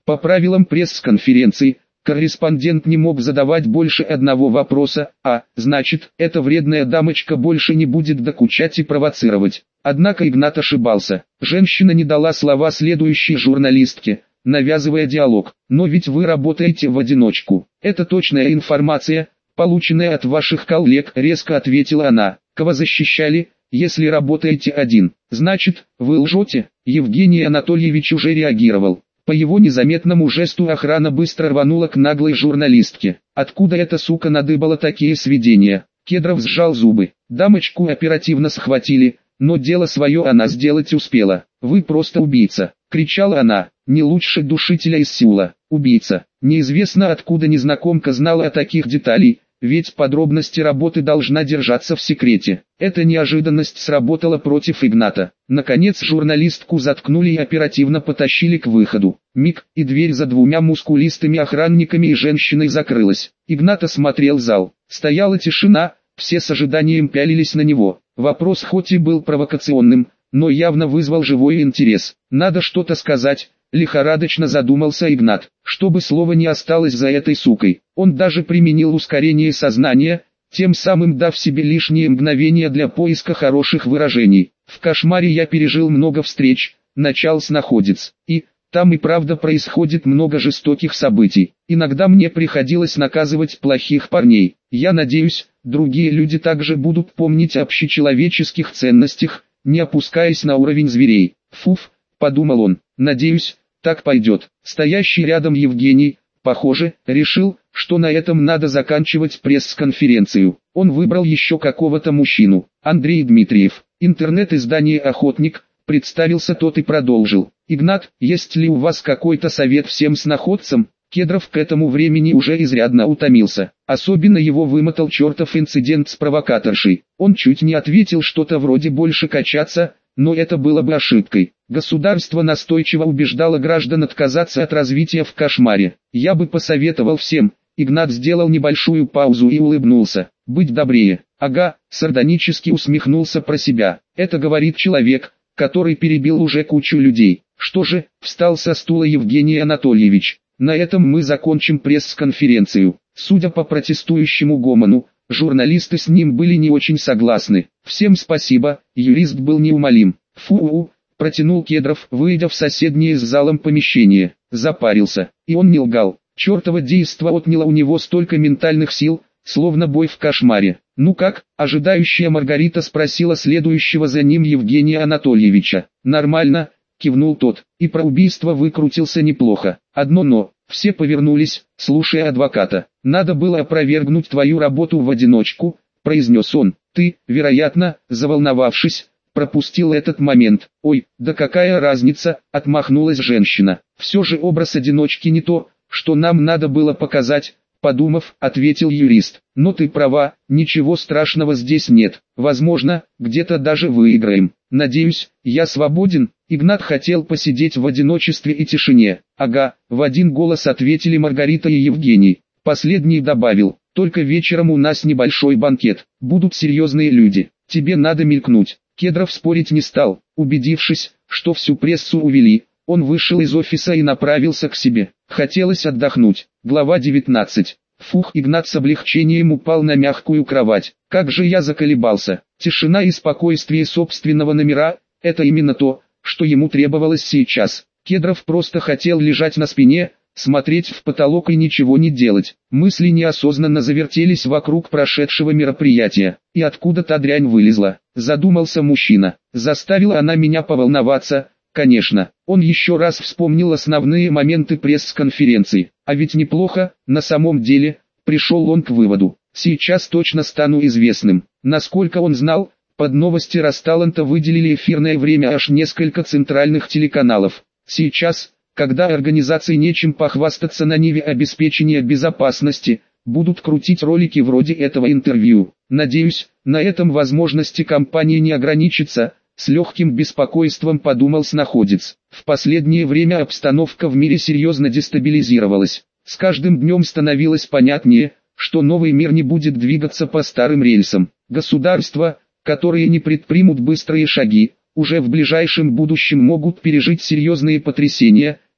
По правилам пресс-конференции, корреспондент не мог задавать больше одного вопроса, значит, эта вредная дамочка больше не будет докучать и провоцировать. Однако Игнат ошибался. Женщина не дала слова следующей журналистке, навязывая диалог. «Но ведь вы работаете в одиночку. Это точная информация, полученная от ваших коллег», — резко ответила она. «Кого защищали, если работаете один? Значит, вы лжете?» Евгений Анатольевич уже реагировал. По его незаметному жесту охрана быстро рванула к наглой журналистке. Откуда эта сука надыбала такие сведения? Кедров сжал зубы. Дамочку оперативно схватили, но дело свое она сделать успела. «Вы просто убийца!» — кричала она. «Не лучше душителя из Сеула. Убийца!» Неизвестно откуда незнакомка знала о таких деталях, ведь подробности работы должна держаться в секрете. Эта неожиданность сработала против Игната. Наконец журналистку заткнули и оперативно потащили к выходу. Миг, и дверь за двумя мускулистыми охранниками и женщиной закрылась. Игнат осмотрел зал. Стояла тишина, все с ожиданием пялились на него. Вопрос хоть и был провокационным, но явно вызвал живой интерес. «Надо что-то сказать», — лихорадочно задумался Игнат, чтобы слово не осталось за этой сукой. Он даже применил ускорение сознания, тем самым дав себе лишние мгновения для поиска хороших выражений. «В кошмаре я пережил много встреч», — начал снаходец, «и там и правда происходит много жестоких событий. Иногда мне приходилось наказывать плохих парней. Я надеюсь, другие люди также будут помнить о общечеловеческих ценностях, не опускаясь на уровень зверей». «Фуф», — подумал он, — «надеюсь, так пойдет». Стоящий рядом Евгений, похоже, решил, что на этом надо заканчивать пресс-конференцию. Он выбрал еще какого-то мужчину. «Андрей Дмитриев, интернет-издание «Охотник», — представился тот и продолжил. «Игнат, есть ли у вас какой-то совет всем сноходцам?» Кедров к этому времени уже изрядно утомился. Особенно его вымотал чертов инцидент с провокаторшей. Он чуть не ответил что-то вроде «больше качаться», но это было бы ошибкой. Государство настойчиво убеждало граждан отказаться от развития в кошмаре. «Я бы посоветовал всем». Игнат сделал небольшую паузу и улыбнулся. «Быть добрее». «Ага», сардонически усмехнулся про себя. «Это говорит человек, который перебил уже кучу людей». «Что же?» — встал со стула Евгений Анатольевич. «На этом мы закончим пресс-конференцию». Судя по протестующему гомону, журналисты с ним были не очень согласны. «Всем спасибо», юрист был неумолим. «Фу-у», протянул Кедров, выйдя в соседнее с залом помещение. Запарился. И он не лгал. Чертово действо отняло у него столько ментальных сил, словно бой в кошмаре. «Ну как?» — ожидающая Маргарита спросила следующего за ним Евгения Анатольевича. «Нормально», — кивнул тот, — «и про убийство выкрутился неплохо. Одно но». Все повернулись, слушая адвоката. «Надо было опровергнуть твою работу в одиночку», — произнес он. «Ты, вероятно, заволновавшись, пропустил этот момент». «Ой, да какая разница», — отмахнулась женщина. «Все же образ одиночки не то, что нам надо было показать», — подумав, ответил юрист. «Но ты права, ничего страшного здесь нет. Возможно, где-то даже выиграем. Надеюсь, я свободен». Игнат хотел посидеть в одиночестве и тишине. «Ага», — в один голос ответили Маргарита и Евгений. Последний добавил: «Только вечером у нас небольшой банкет, будут серьезные люди, тебе надо мелькнуть». Кедров спорить не стал. Убедившись, что всю прессу увели, он вышел из офиса и направился к себе. Хотелось отдохнуть. Глава 19. Фух, Игнат с облегчением упал на мягкую кровать. Как же я заколебался. Тишина и спокойствие собственного номера — это именно то, что ему требовалось сейчас. Кедров просто хотел лежать на спине, смотреть в потолок и ничего не делать. Мысли неосознанно завертелись вокруг прошедшего мероприятия. И откуда та дрянь вылезла? Задумался мужчина. Заставила она меня поволноваться. Конечно, он еще раз вспомнил основные моменты пресс-конференции. А ведь неплохо, на самом деле, пришел он к выводу. Сейчас точно стану известным. Насколько он знал, под новости Росталанта выделили эфирное время аж несколько центральных телеканалов. Сейчас, когда организации нечем похвастаться на ниве обеспечения безопасности, будут крутить ролики вроде этого интервью. Надеюсь, на этом возможности компании не ограничится. С легким беспокойством подумал сноходец. В последнее время обстановка в мире серьезно дестабилизировалась. С каждым днем становилось понятнее, что новый мир не будет двигаться по старым рельсам. Государства, которые не предпримут быстрые шаги, уже в ближайшем будущем могут пережить серьезные потрясения,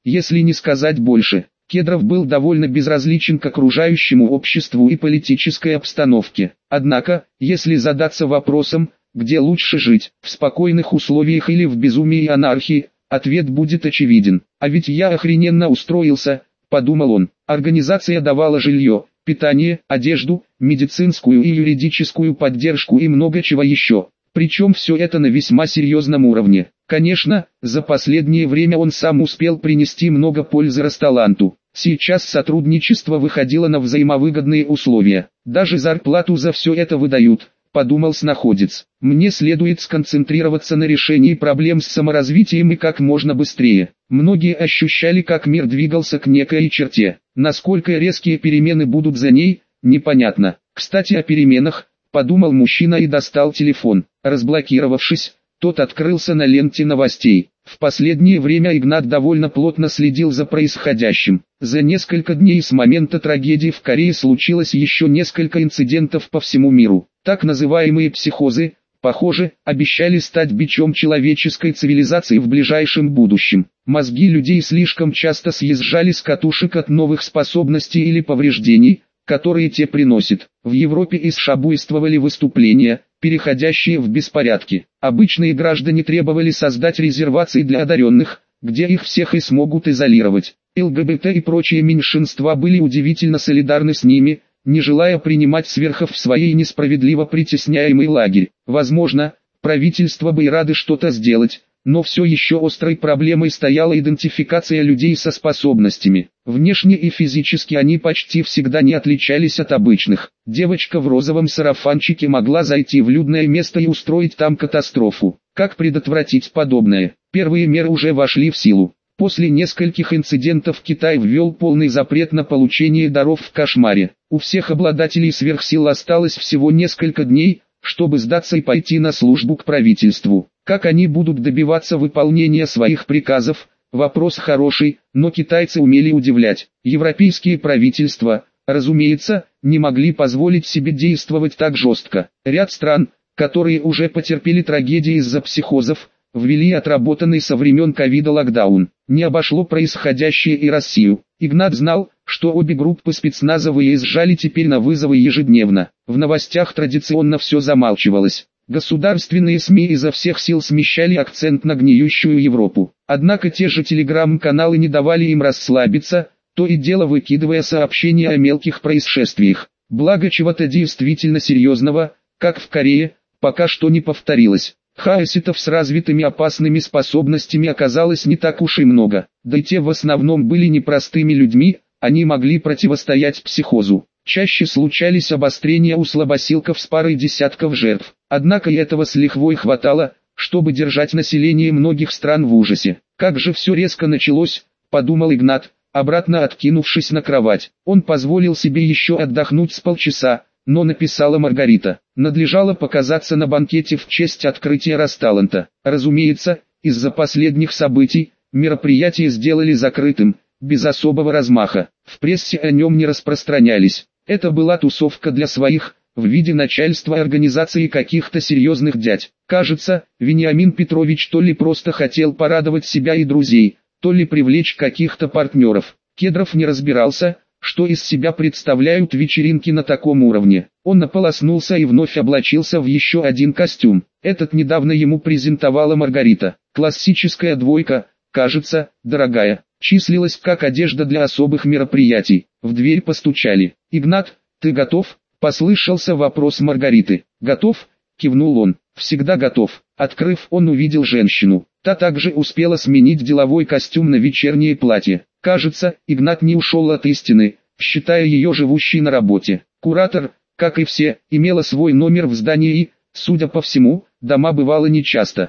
если не сказать больше. Кедров был довольно безразличен к окружающему обществу и политической обстановке. Однако, если задаться вопросом, где лучше жить, в спокойных условиях или в безумии и анархии, ответ будет очевиден. А ведь я охрененно устроился, подумал он. Организация давала жилье, питание, одежду, медицинскую и юридическую поддержку и много чего еще. Причем все это на весьма серьезном уровне. Конечно, за последнее время он сам успел принести много пользы Росталанту. Сейчас сотрудничество выходило на взаимовыгодные условия. Даже зарплату за все это выдают, подумал снаходец. Мне следует сконцентрироваться на решении проблем с саморазвитием и как можно быстрее. Многие ощущали, как мир двигался к некой черте. Насколько резкие перемены будут за ней, непонятно. Кстати, о переменах, подумал мужчина и достал телефон. Разблокировавшись, тот открылся на ленте новостей. В последнее время Игнат довольно плотно следил за происходящим. За несколько дней с момента трагедии в Корее случилось еще несколько инцидентов по всему миру. Так называемые психозы, похоже, обещали стать бичом человеческой цивилизации в ближайшем будущем. Мозги людей слишком часто съезжали с катушек от новых способностей или повреждений, которые те приносят. В Европе и США буйствовали выступления, переходящие в беспорядки. Обычные граждане требовали создать резервации для одаренных, где их всех и смогут изолировать. ЛГБТ и прочие меньшинства были удивительно солидарны с ними, не желая принимать сверхов в своей несправедливо притесняемый лагерь. Возможно, правительства бы и рады что-то сделать, но все еще острой проблемой стояла идентификация людей со способностями. Внешне и физически они почти всегда не отличались от обычных. Девочка в розовом сарафанчике могла зайти в людное место и устроить там катастрофу. Как предотвратить подобное? Первые меры уже вошли в силу. После нескольких инцидентов Китай ввел полный запрет на получение даров в кошмаре. У всех обладателей сверхсил осталось всего несколько дней, чтобы сдаться и пойти на службу к правительству. Как они будут добиваться выполнения своих приказов? Вопрос хороший, но китайцы умели удивлять. Европейские правительства, разумеется, не могли позволить себе действовать так жестко. Ряд стран, которые уже потерпели трагедии из-за психозов, ввели отработанный со времен ковида локдаун. Не обошло происходящее и Россию. Игнат знал, что обе группы спецназа выезжали теперь на вызовы ежедневно. В новостях традиционно все замалчивалось. Государственные СМИ изо всех сил смещали акцент на гниющую Европу. Однако те же телеграм-каналы не давали им расслабиться, то и дело выкидывая сообщения о мелких происшествиях. Благо чего-то действительно серьезного, как в Корее, пока что не повторилось. Хаоситов с развитыми опасными способностями оказалось не так уж и много, да и те в основном были непростыми людьми, они могли противостоять психозу. Чаще случались обострения у слабосилков с парой десятков жертв, однако и этого с лихвой хватало, чтобы держать население многих стран в ужасе. Как же все резко началось, подумал Игнат, обратно откинувшись на кровать. Он позволил себе еще отдохнуть с полчаса, но написала Маргарита. Надлежало показаться на банкете в честь открытия Росталанта. Разумеется, из-за последних событий, мероприятие сделали закрытым, без особого размаха. В прессе о нем не распространялись. Это была тусовка для своих, в виде начальства организации каких-то серьезных дядь. Кажется, Вениамин Петрович то ли просто хотел порадовать себя и друзей, то ли привлечь каких-то партнеров. Кедров не разбирался, что из себя представляют вечеринки на таком уровне. Он ополоснулся и вновь облачился в еще один костюм. Этот недавно ему презентовала Маргарита. Классическая двойка, кажется, дорогая, числилась как одежда для особых мероприятий. В дверь постучали. «Игнат, ты готов?» — послышался вопрос Маргариты. «Готов?» — кивнул он. «Всегда готов». Открыв, он увидел женщину. Та также успела сменить деловой костюм на вечернее платье. Кажется, Игнат не ушел от истины, считая ее живущей на работе. Куратор, как и все, имела свой номер в здании и, судя по всему, дома бывало нечасто.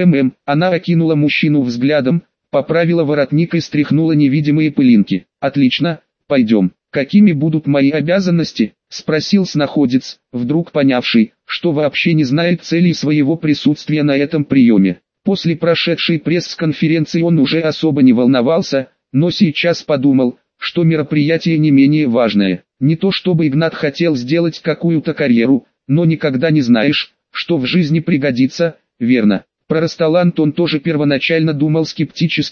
Она окинула мужчину взглядом, поправила воротник и стряхнула невидимые пылинки. «Отлично, пойдем». «Какими будут мои обязанности?» — спросил снаходец, вдруг понявший, что вообще не знает целей своего присутствия на этом приеме. После прошедшей пресс-конференции он уже особо не волновался, но сейчас подумал, что мероприятие не менее важное. Не то чтобы Игнат хотел сделать какую-то карьеру, но никогда не знаешь, что в жизни пригодится, верно. Про Росталант он тоже первоначально думал скептически,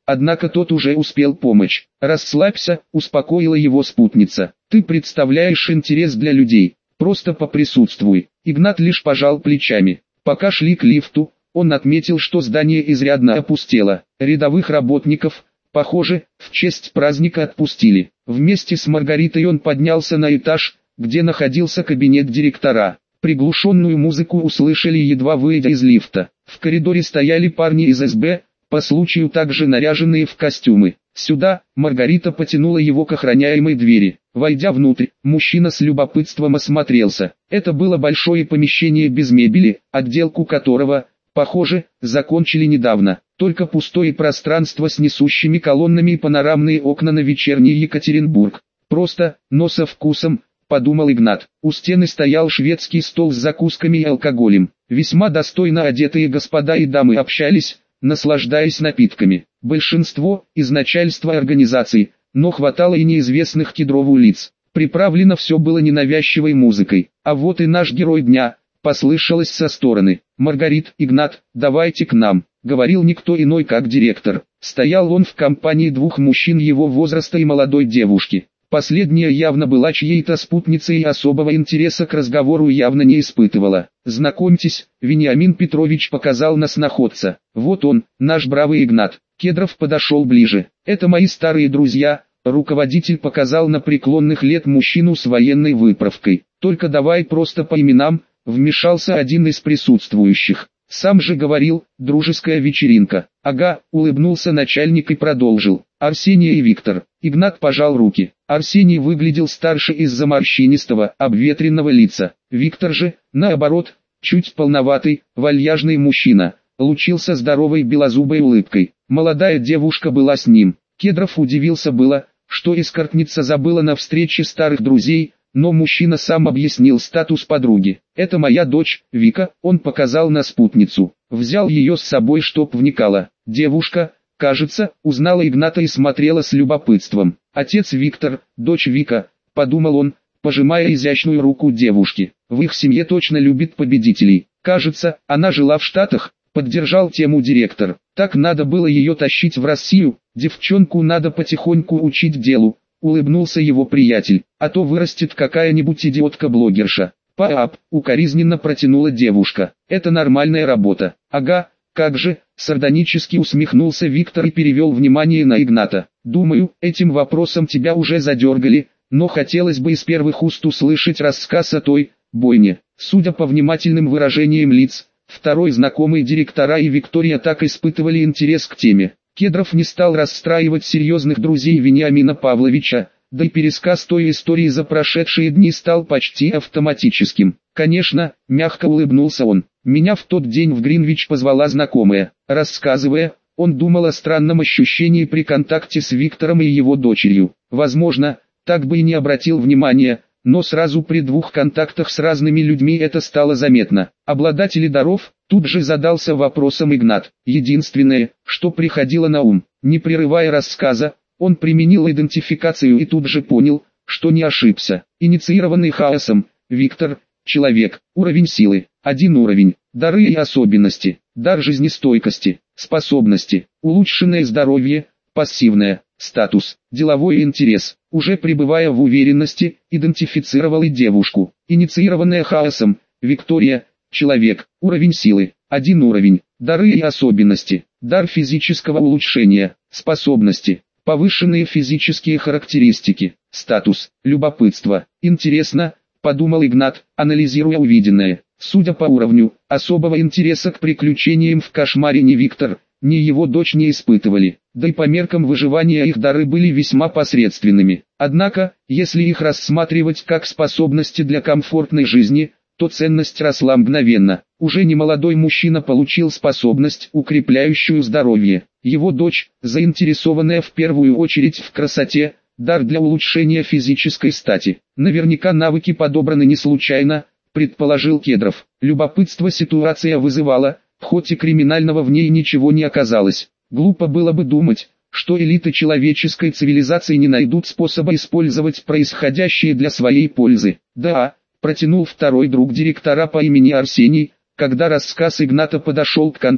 однако тот уже успел помочь. «Расслабься», — успокоила его спутница. «Ты представляешь интерес для людей, просто поприсутствуй». Игнат лишь пожал плечами. Пока шли к лифту, он отметил, что здание изрядно опустело. Рядовых работников, похоже, в честь праздника отпустили. Вместе с Маргаритой он поднялся на этаж, где находился кабинет директора. Приглушенную музыку услышали, едва выйдя из лифта. В коридоре стояли парни из СБ, по случаю также наряженные в костюмы. «Сюда», Маргарита потянула его к охраняемой двери. Войдя внутрь, мужчина с любопытством осмотрелся. Это было большое помещение без мебели, отделку которого, похоже, закончили недавно. Только пустое пространство с несущими колоннами и панорамные окна на вечерний Екатеринбург. Просто, но со вкусом, подумал Игнат. У стены стоял шведский стол с закусками и алкоголем. Весьма достойно одетые господа и дамы общались, наслаждаясь напитками. Большинство из начальства организации, но хватало и неизвестных Кедрову лиц. Приправлено все было ненавязчивой музыкой. А вот и наш герой дня, послышалось со стороны. «Маргарит, Игнат, давайте к нам», — говорил никто иной как директор. Стоял он в компании двух мужчин его возраста и молодой девушки. Последняя явно была чьей-то спутницей и особого интереса к разговору явно не испытывала. «Знакомьтесь», Вениамин Петрович показал на сноходца. «Вот он, наш бравый Игнат». Кедров подошел ближе. «Это мои старые друзья», руководитель показал на преклонных лет мужчину с военной выправкой. «Только давай просто по именам», вмешался один из присутствующих. «Сам же говорил, дружеская вечеринка». «Ага», улыбнулся начальник и продолжил. «Арсений и Виктор». Игнат пожал руки. Арсений выглядел старше из-за морщинистого, обветренного лица. Виктор же, наоборот, чуть полноватый, вальяжный мужчина, лучился здоровой белозубой улыбкой. Молодая девушка была с ним. Кедров удивился было, что эскортница забыла на встрече старых друзей, но мужчина сам объяснил статус подруги. «Это моя дочь, Вика», он показал на спутницу. Взял ее с собой, чтоб вникала. Девушка, кажется, узнала Игната и смотрела с любопытством. «Отец Виктор, дочь Вика», подумал он, пожимая изящную руку девушки. «В их семье точно любит победителей. Кажется, она жила в Штатах», поддержал тему директор. «Так надо было ее тащить в Россию, девчонку надо потихоньку учить делу», улыбнулся его приятель, «а то вырастет какая-нибудь идиотка-блогерша». «Пап», укоризненно протянула девушка, «это нормальная работа». «Ага, как же», сардонически усмехнулся Виктор и перевел внимание на Игната. «Думаю, этим вопросом тебя уже задергали, но хотелось бы из первых уст услышать рассказ о той бойне». Судя по внимательным выражениям лиц, второй знакомый директора и Виктория так испытывали интерес к теме. Кедров не стал расстраивать серьезных друзей Вениамина Павловича, да и пересказ той истории за прошедшие дни стал почти автоматическим. «Конечно», мягко улыбнулся он, «меня в тот день в Гринвич позвала знакомая». Рассказывая, он думал о странном ощущении при контакте с Виктором и его дочерью. Возможно, так бы и не обратил внимания, но сразу при двух контактах с разными людьми это стало заметно. Обладатели даров, тут же задался вопросом Игнат. Единственное, что приходило на ум, не прерывая рассказа, он применил идентификацию и тут же понял, что не ошибся. Инициированный хаосом, Виктор, человек, уровень силы, 1 уровень, дары и особенности, дар жизнестойкости, способности, улучшенное здоровье, пассивное, статус, деловой интерес. Уже пребывая в уверенности, идентифицировал и девушку. Инициированная хаосом, Виктория, человек, уровень силы, 1 уровень, дары и особенности, дар физического улучшения, способности, повышенные физические характеристики, статус, любопытство. Интересно, подумал Игнат, анализируя увиденное. Судя по уровню, особого интереса к приключениям в кошмаре ни Виктор, ни его дочь не испытывали, да и по меркам выживания их дары были весьма посредственными. Однако, если их рассматривать как способности для комфортной жизни, то ценность росла мгновенно. Уже немолодой мужчина получил способность, укрепляющую здоровье. Его дочь, заинтересованная в первую очередь в красоте, дар для улучшения физической стати. Наверняка навыки подобраны не случайно, предположил Кедров. Любопытство ситуация вызывала, хоть и криминального в ней ничего не оказалось. Глупо было бы думать, что элиты человеческой цивилизации не найдут способа использовать происходящее для своей пользы. Да, протянул второй друг директора по имени Арсений, когда рассказ Игната подошел к концу.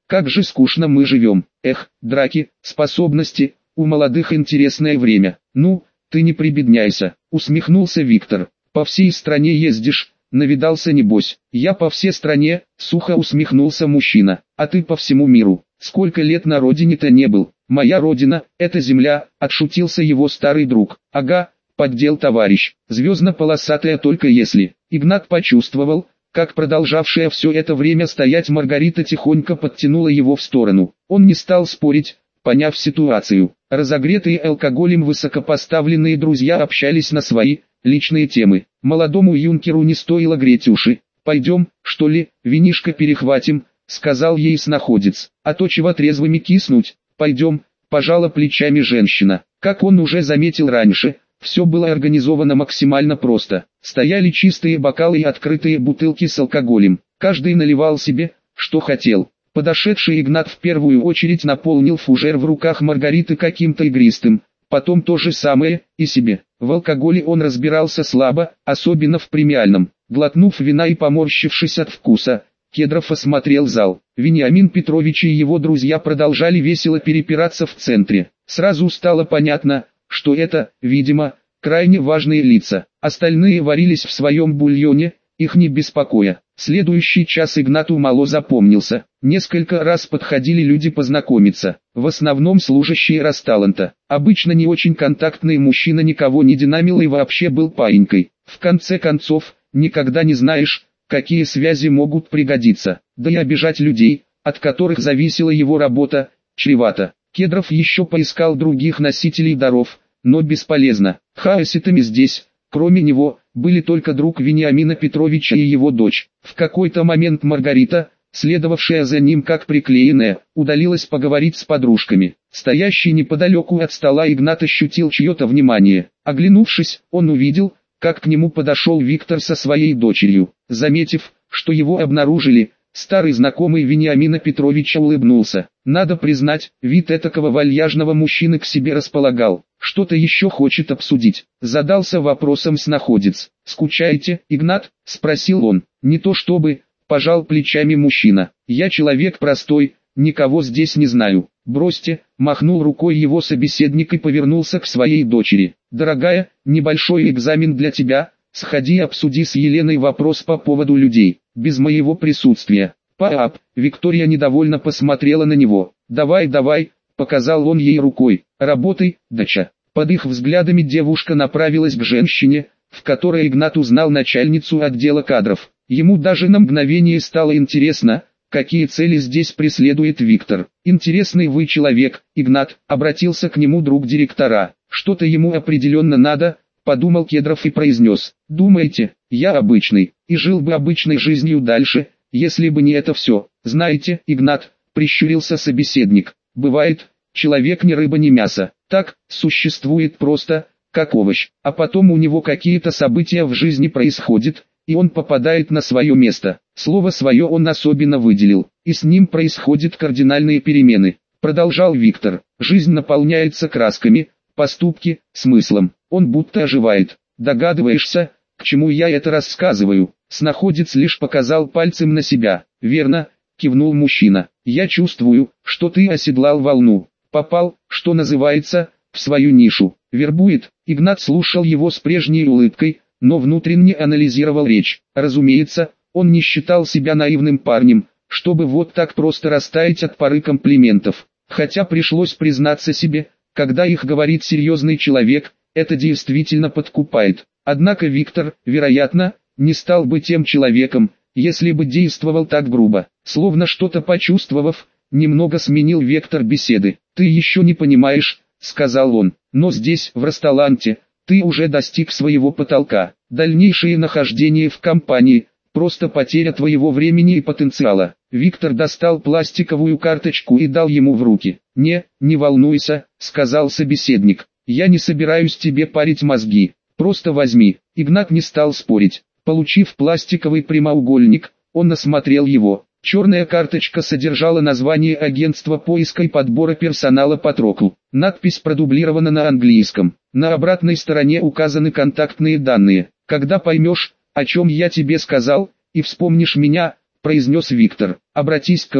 Как же скучно мы живем. Эх, драки, способности, у молодых интересное время. Ну, ты не прибедняйся, усмехнулся Виктор. По всей стране ездишь, навидался небось. Я по всей стране, сухо усмехнулся мужчина. А ты по всему миру. Сколько лет на родине-то не был. Моя родина, это земля, отшутился его старый друг. Ага, поддел товарищ. Звездно-полосатая только если. Игнат почувствовал, как продолжавшая все это время стоять Маргарита тихонько подтянула его в сторону. Он не стал спорить, поняв ситуацию. Разогретые алкоголем высокопоставленные друзья общались на свои личные темы. Молодому юнкеру не стоило греть уши. «Пойдем, что ли, винишко перехватим», — сказал ей снаходец. «А то чего трезвыми киснуть, пойдем», — пожала плечами женщина. Как он уже заметил раньше, все было организовано максимально просто. Стояли чистые бокалы и открытые бутылки с алкоголем. Каждый наливал себе, что хотел. Подошедший Игнат в первую очередь наполнил фужер в руках Маргариты каким-то игристым, потом то же самое, и себе. В алкоголе он разбирался слабо, особенно в премиальном. Глотнув вина и поморщившись от вкуса, Кедров осмотрел зал. Вениамин Петрович и его друзья продолжали весело перепираться в центре. Сразу стало понятно, что это, видимо, крайне важные лица. Остальные варились в своем бульоне, их не беспокоя. Следующий час Игнату мало запомнился. Несколько раз подходили люди познакомиться, в основном служащие Росталанта. Обычно не очень контактный мужчина никого не динамил и вообще был паинькой. В конце концов, никогда не знаешь, какие связи могут пригодиться. Да и обижать людей, от которых зависела его работа, чревато. Кедров еще поискал других носителей даров, но бесполезно. Хаоситами здесь, кроме него, были только друг Вениамина Петровича и его дочь. В какой-то момент Маргарита, следовавшая за ним как приклеенная, удалилась поговорить с подружками. Стоящий неподалеку от стола Игнат ощутил чье-то внимание. Оглянувшись, он увидел, как к нему подошел Виктор со своей дочерью. Заметив, что его обнаружили, старый знакомый Вениамина Петровича улыбнулся. Надо признать, вид этакого вальяжного мужчины к себе располагал. Что-то еще хочет обсудить. Задался вопросом снаходец. «Скучаете, Игнат?» – спросил он. «Не то чтобы», – пожал плечами мужчина. «Я человек простой, никого здесь не знаю». «Бросьте», – махнул рукой его собеседник и повернулся к своей дочери. «Дорогая, небольшой экзамен для тебя, сходи и обсуди с Еленой вопрос по поводу людей, без моего присутствия». «Пап», – Виктория недовольно посмотрела на него. «Давай, давай», – показал он ей рукой. «Работай, доча». Под их взглядами девушка направилась к женщине, в которой Игнат узнал начальницу отдела кадров. Ему даже на мгновение стало интересно, какие цели здесь преследует Виктор. «Интересный вы человек, Игнат», — обратился к нему друг директора. «Что-то ему определенно надо», — подумал Кедров и произнес. «Думаете, я обычный, и жил бы обычной жизнью дальше, если бы не это все». «Знаете, Игнат», — прищурился собеседник, — «бывает, человек ни рыба ни мясо, так, существует просто, как овощ, а потом у него какие-то события в жизни происходят, и он попадает на свое место». Слово «свое» он особенно выделил, и с ним происходят кардинальные перемены. Продолжал Виктор. Жизнь наполняется красками, поступки, смыслом. Он будто оживает. Догадываешься, к чему я это рассказываю? Снаходец лишь показал пальцем на себя. «Верно», кивнул мужчина. «Я чувствую, что ты оседлал волну. Попал, что называется, в свою нишу». Вербует. Игнат слушал его с прежней улыбкой, но внутренне анализировал речь. Разумеется, он не считал себя наивным парнем, чтобы вот так просто растаять от пары комплиментов. Хотя пришлось признаться себе, когда их говорит серьезный человек, это действительно подкупает. Однако Виктор, вероятно, не стал бы тем человеком, если бы действовал так грубо. Словно что-то почувствовав, немного сменил вектор беседы. «Ты еще не понимаешь», — сказал он, — «но здесь, в Росталанте, ты уже достиг своего потолка. Дальнейшее нахождение в компании — просто потеря твоего времени и потенциала». Виктор достал пластиковую карточку и дал ему в руки. Не волнуйся», — сказал собеседник, — «я не собираюсь тебе парить мозги, просто возьми». Игнат не стал спорить. Получив пластиковый прямоугольник, он осмотрел его. Черная карточка содержала название агентства поиска и подбора персонала Патрокл. Надпись продублирована на английском. На обратной стороне указаны контактные данные. «Когда поймешь, о чем я тебе сказал, и вспомнишь меня», — произнес Виктор, — «обратись ко мне».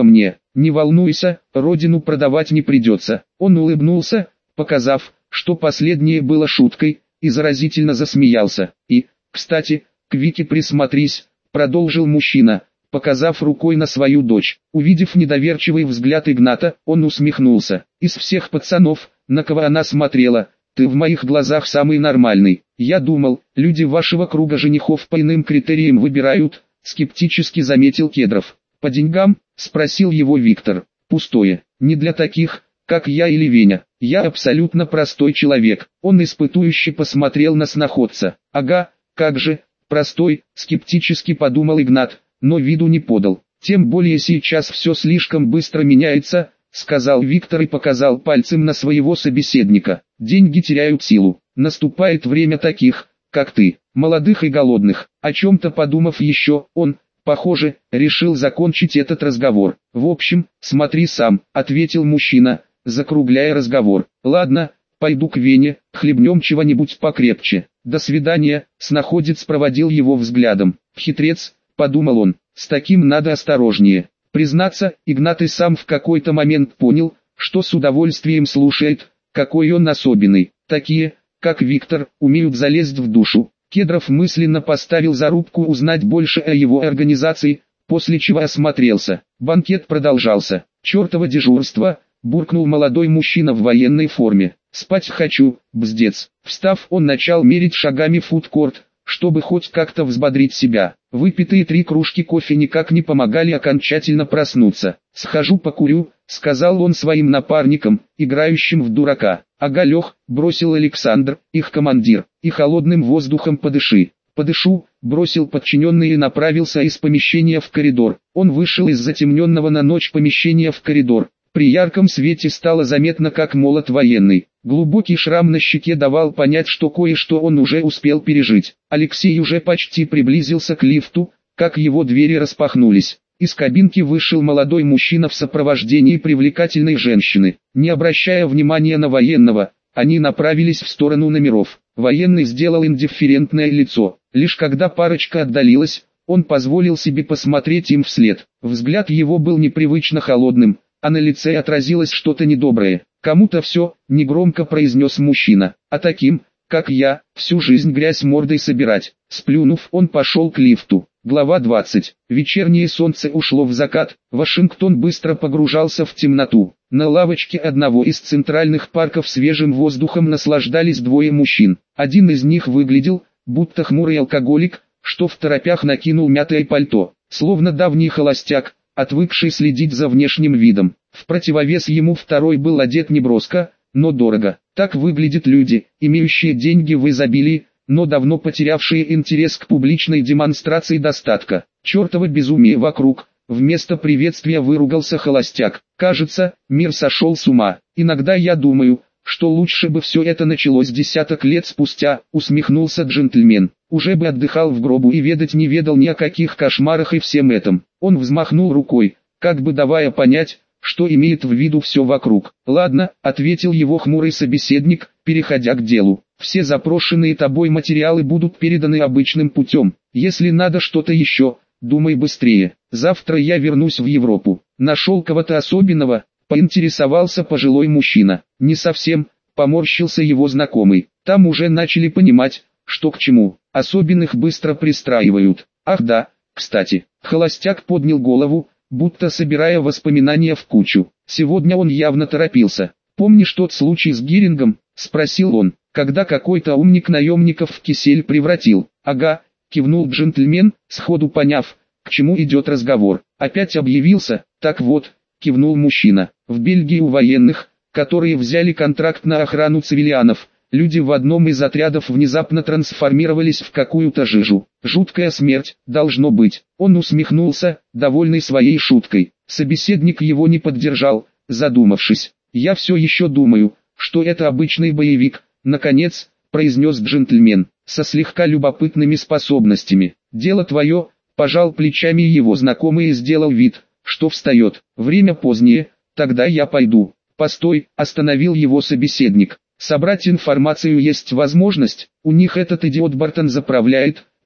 Не волнуйся, родину продавать не придется. Он улыбнулся, показав, что последнее было шуткой, и заразительно засмеялся. И, кстати, к Вике присмотрись, продолжил мужчина, показав рукой на свою дочь. Увидев недоверчивый взгляд Игната, он усмехнулся. Из всех пацанов, на кого она смотрела, ты в моих глазах самый нормальный. Я думал, люди вашего круга женихов по иным критериям выбирают, скептически заметил Кедров. По деньгам? Спросил его Виктор. Пустое. Не для таких, как я или Веня. Я абсолютно простой человек. Он испытующе посмотрел на сноходца. Ага, как же, простой, скептически подумал Игнат, но виду не подал. Тем более сейчас все слишком быстро меняется, сказал Виктор и показал пальцем на своего собеседника. Деньги теряют силу. Наступает время таких, как ты, молодых и голодных. О чем-то подумав еще, он, похоже, решил закончить этот разговор. В общем, смотри сам, ответил мужчина, закругляя разговор. Ладно, пойду к Вене, хлебнем чего-нибудь покрепче. До свидания, сноходец проводил его взглядом. Хитрец, подумал он, с таким надо осторожнее. Признаться, Игнат и сам в какой-то момент понял, что с удовольствием слушает, какой он особенный. Такие, как Виктор, умеют залезть в душу. Кедров мысленно поставил зарубку узнать больше о его организации, после чего осмотрелся. Банкет продолжался. «Чертово дежурство», — буркнул молодой мужчина в военной форме. «Спать хочу, бздец». Встав, он начал мерить шагами фудкорт, чтобы хоть как-то взбодрить себя. Выпитые 3 кружки кофе никак не помогали окончательно проснуться. «Схожу покурю», — сказал он своим напарникам, играющим в дурака. «Ага, Лех», — бросил Александр, их командир, — «и холодным воздухом подыши». «Подышу», — бросил подчиненный и направился из помещения в коридор. Он вышел из затемненного на ночь помещения в коридор. При ярком свете стало заметно, как молот военный. Глубокий шрам на щеке давал понять, что кое-что он уже успел пережить. Алексей уже почти приблизился к лифту, как его двери распахнулись. Из кабинки вышел молодой мужчина в сопровождении привлекательной женщины. Не обращая внимания на военного, они направились в сторону номеров. Военный сделал индифферентное лицо. Лишь когда парочка отдалилась, он позволил себе посмотреть им вслед. Взгляд его был непривычно холодным, а на лице отразилось что-то недоброе. «Кому-то все», — негромко произнес мужчина, — «а таким, как я, всю жизнь грязь мордой собирать». Сплюнув, он пошел к лифту. Глава 20. Вечернее солнце ушло в закат, Вашингтон быстро погружался в темноту. На лавочке одного из центральных парков свежим воздухом наслаждались 2 мужчин. Один из них выглядел, будто хмурый алкоголик, что второпях накинул мятое пальто, словно давний холостяк, отвыкший следить за внешним видом. В противовес ему второй был одет неброско, но дорого. Так выглядят люди, имеющие деньги в изобилии, но давно потерявшие интерес к публичной демонстрации достатка. «Чертово безумие вокруг», — вместо приветствия выругался холостяк. «Кажется, мир сошел с ума. Иногда я думаю, что лучше бы все это началось десяток лет спустя», — усмехнулся джентльмен. «Уже бы отдыхал в гробу и ведать не ведал ни о каких кошмарах и всем этом». Он взмахнул рукой, как бы давая понять, что имеет в виду все вокруг. «Ладно», — ответил его хмурый собеседник, переходя к делу. «Все запрошенные тобой материалы будут переданы обычным путем. Если надо что-то еще, думай быстрее. Завтра я вернусь в Европу». «Нашел кого-то особенного?» — поинтересовался пожилой мужчина. «Не совсем», — поморщился его знакомый. «Там уже начали понимать, что к чему. Особенных быстро пристраивают. Ах да, кстати». Холостяк поднял голову, будто собирая воспоминания в кучу. Сегодня он явно торопился. «Помнишь тот случай с Гирингом?» — спросил он, когда какой-то умник наемников в кисель превратил. «Ага», — кивнул джентльмен, сходу поняв, к чему идет разговор. «Опять объявился?» «Так вот», — кивнул мужчина, — «в Бельгии у военных, которые взяли контракт на охрану цивилианов, люди в одном из отрядов внезапно трансформировались в какую-то жижу. Жуткая смерть, должно быть». Он усмехнулся, довольный своей шуткой. Собеседник его не поддержал, задумавшись. «Я все еще думаю, что это обычный боевик», — наконец, произнес джентльмен, со слегка любопытными способностями. «Дело твое», — пожал плечами его знакомый и сделал вид, что встает. «Время позднее, тогда я пойду». «Постой», — остановил его собеседник. «Собрать информацию есть возможность, у них этот идиот Бартон заправляет»,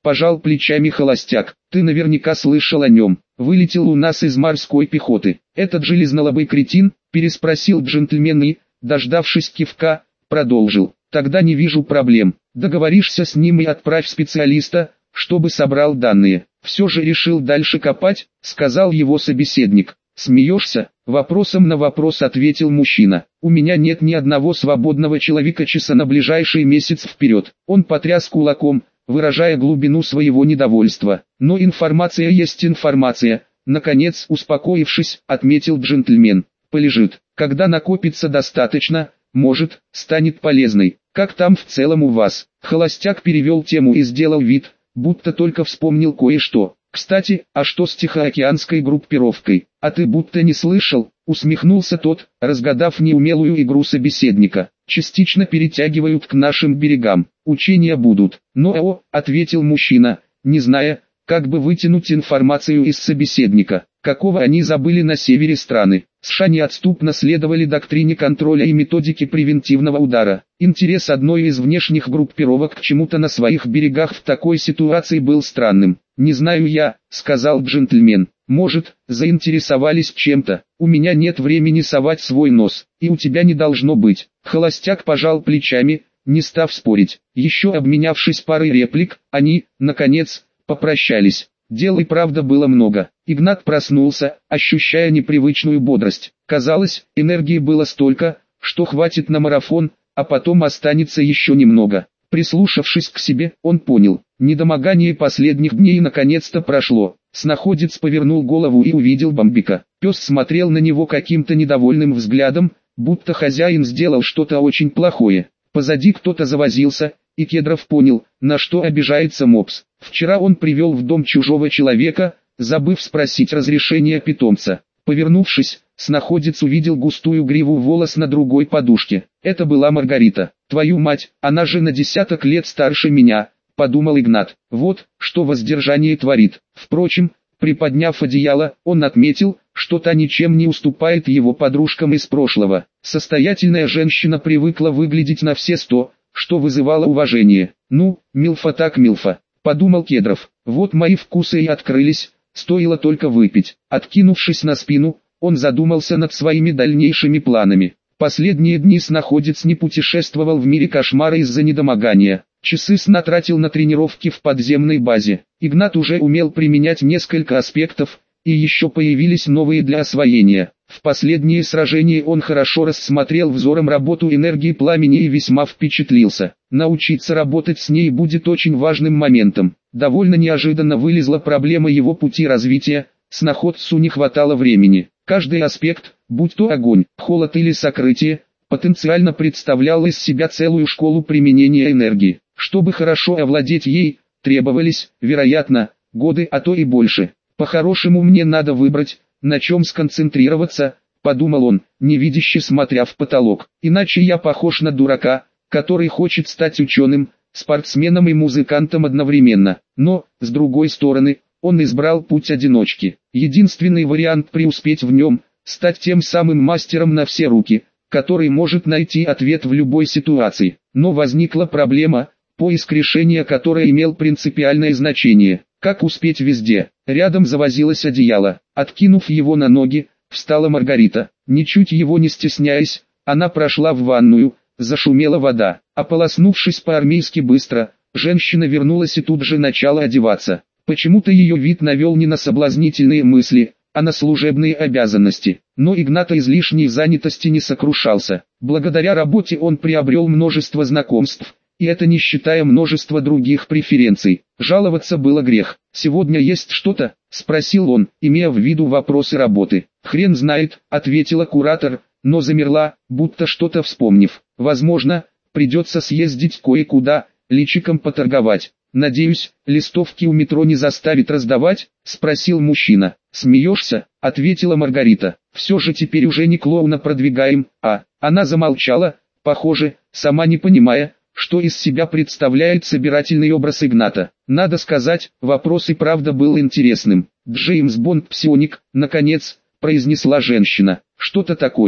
пожал плечами холостяк. Ты наверняка слышал о нем. Вылетел у нас из морской пехоты. Этот железнолобый кретин, переспросил джентльмен и, дождавшись кивка, продолжил. Тогда не вижу проблем. Договоришься с ним и отправь специалиста, чтобы собрал данные. Все же решил дальше копать, сказал его собеседник. Смеешься? Вопросом на вопрос ответил мужчина. У меня нет ни одного свободного человека часа на ближайший месяц вперед. Он потряс кулаком, выражая глубину своего недовольства. Но информация есть информация. Наконец, успокоившись, отметил джентльмен. Полежит. Когда накопится достаточно, может, станет полезной. Как там в целом у вас? Холостяк перевел тему и сделал вид, будто только вспомнил кое-что. Кстати, а что с Тихоокеанской группировкой? А ты будто не слышал? Усмехнулся тот, разгадав неумелую игру собеседника. Частично перетягивают к нашим берегам. Учения будут. Но, ответил мужчина, не зная, как бы вытянуть информацию из собеседника. Какого они забыли на севере страны? США неотступно следовали доктрине контроля и методике превентивного удара. Интерес одной из внешних группировок к чему-то на своих берегах в такой ситуации был странным. «Не знаю я», — сказал джентльмен. «Может, заинтересовались чем-то. У меня нет времени совать свой нос, и у тебя не должно быть». Холостяк пожал плечами, не став спорить. Еще обменявшись парой реплик, они, наконец, попрощались. Дел и правда было много. Игнат проснулся, ощущая непривычную бодрость. Казалось, энергии было столько, что хватит на марафон, а потом останется еще немного. Прислушавшись к себе, он понял, недомогание последних дней наконец-то прошло. Снаходец повернул голову и увидел Бамбика. Пес смотрел на него каким-то недовольным взглядом, будто хозяин сделал что-то очень плохое. Позади кто-то завозился, и Кедров понял, на что обижается мопс. Вчера он привел в дом чужого человека, забыв спросить разрешения питомца. Повернувшись, снаходец увидел густую гриву волос на другой подушке. Это была Маргарита. «Твою мать, она же на 10 лет старше меня», — подумал Игнат. Вот, что воздержание творит. Впрочем, приподняв одеяло, он отметил, что та ничем не уступает его подружкам из прошлого. Состоятельная женщина привыкла выглядеть на все 100, что вызывало уважение. «Ну, милфа так милфа», — подумал Кедров. «Вот мои вкусы и открылись, стоило только выпить». Откинувшись на спину, он задумался над своими дальнейшими планами. Последние дни снаходец не путешествовал в мире кошмара из-за недомогания. Часы сна тратил на тренировки в подземной базе. Игнат уже умел применять несколько аспектов, и еще появились новые для освоения. В последние сражения он хорошо рассмотрел взором работу энергии пламени и весьма впечатлился. Научиться работать с ней будет очень важным моментом. Довольно неожиданно вылезла проблема его пути развития, снаходцу не хватало времени. Каждый аспект, будь то огонь, холод или сокрытие, потенциально представлял из себя целую школу применения энергии. Чтобы хорошо овладеть ей, требовались, вероятно, годы, а то и больше. «По-хорошему мне надо выбрать, на чем сконцентрироваться», — подумал он, невидяще смотря в потолок. «Иначе я похож на дурака, который хочет стать ученым, спортсменом и музыкантом одновременно». Но, с другой стороны, он избрал путь одиночки. Единственный вариант преуспеть в нем — стать тем самым мастером на все руки, который может найти ответ в любой ситуации. Но возникла проблема, поиск решения которой имел принципиальное значение. Как успеть везде? Рядом завозилось одеяло. Откинув его на ноги, встала Маргарита. Ничуть его не стесняясь, она прошла в ванную, зашумела вода. Ополоснувшись по-армейски быстро, женщина вернулась и тут же начала одеваться. Почему-то ее вид навел не на соблазнительные мысли, а на служебные обязанности. Но Игната излишней занятости не сокрушался. Благодаря работе он приобрел множество знакомств, и это не считая множества других преференций. Жаловаться было грех. «Сегодня есть что-то?» — спросил он, имея в виду вопросы работы. «Хрен знает», — ответила куратор, но замерла, будто что-то вспомнив. «Возможно, придется съездить кое-куда, личиком поторговать». «Надеюсь, листовки у метро не заставит раздавать?» — спросил мужчина. «Смеешься?» — ответила Маргарита. «Все же теперь уже не клоуна продвигаем, а...» Она замолчала, похоже, сама не понимая, что из себя представляет собирательный образ Игната. Надо сказать, вопрос и правда был интересным. «Джеймс Бонд псионик», наконец, произнесла женщина. «Что-то такое».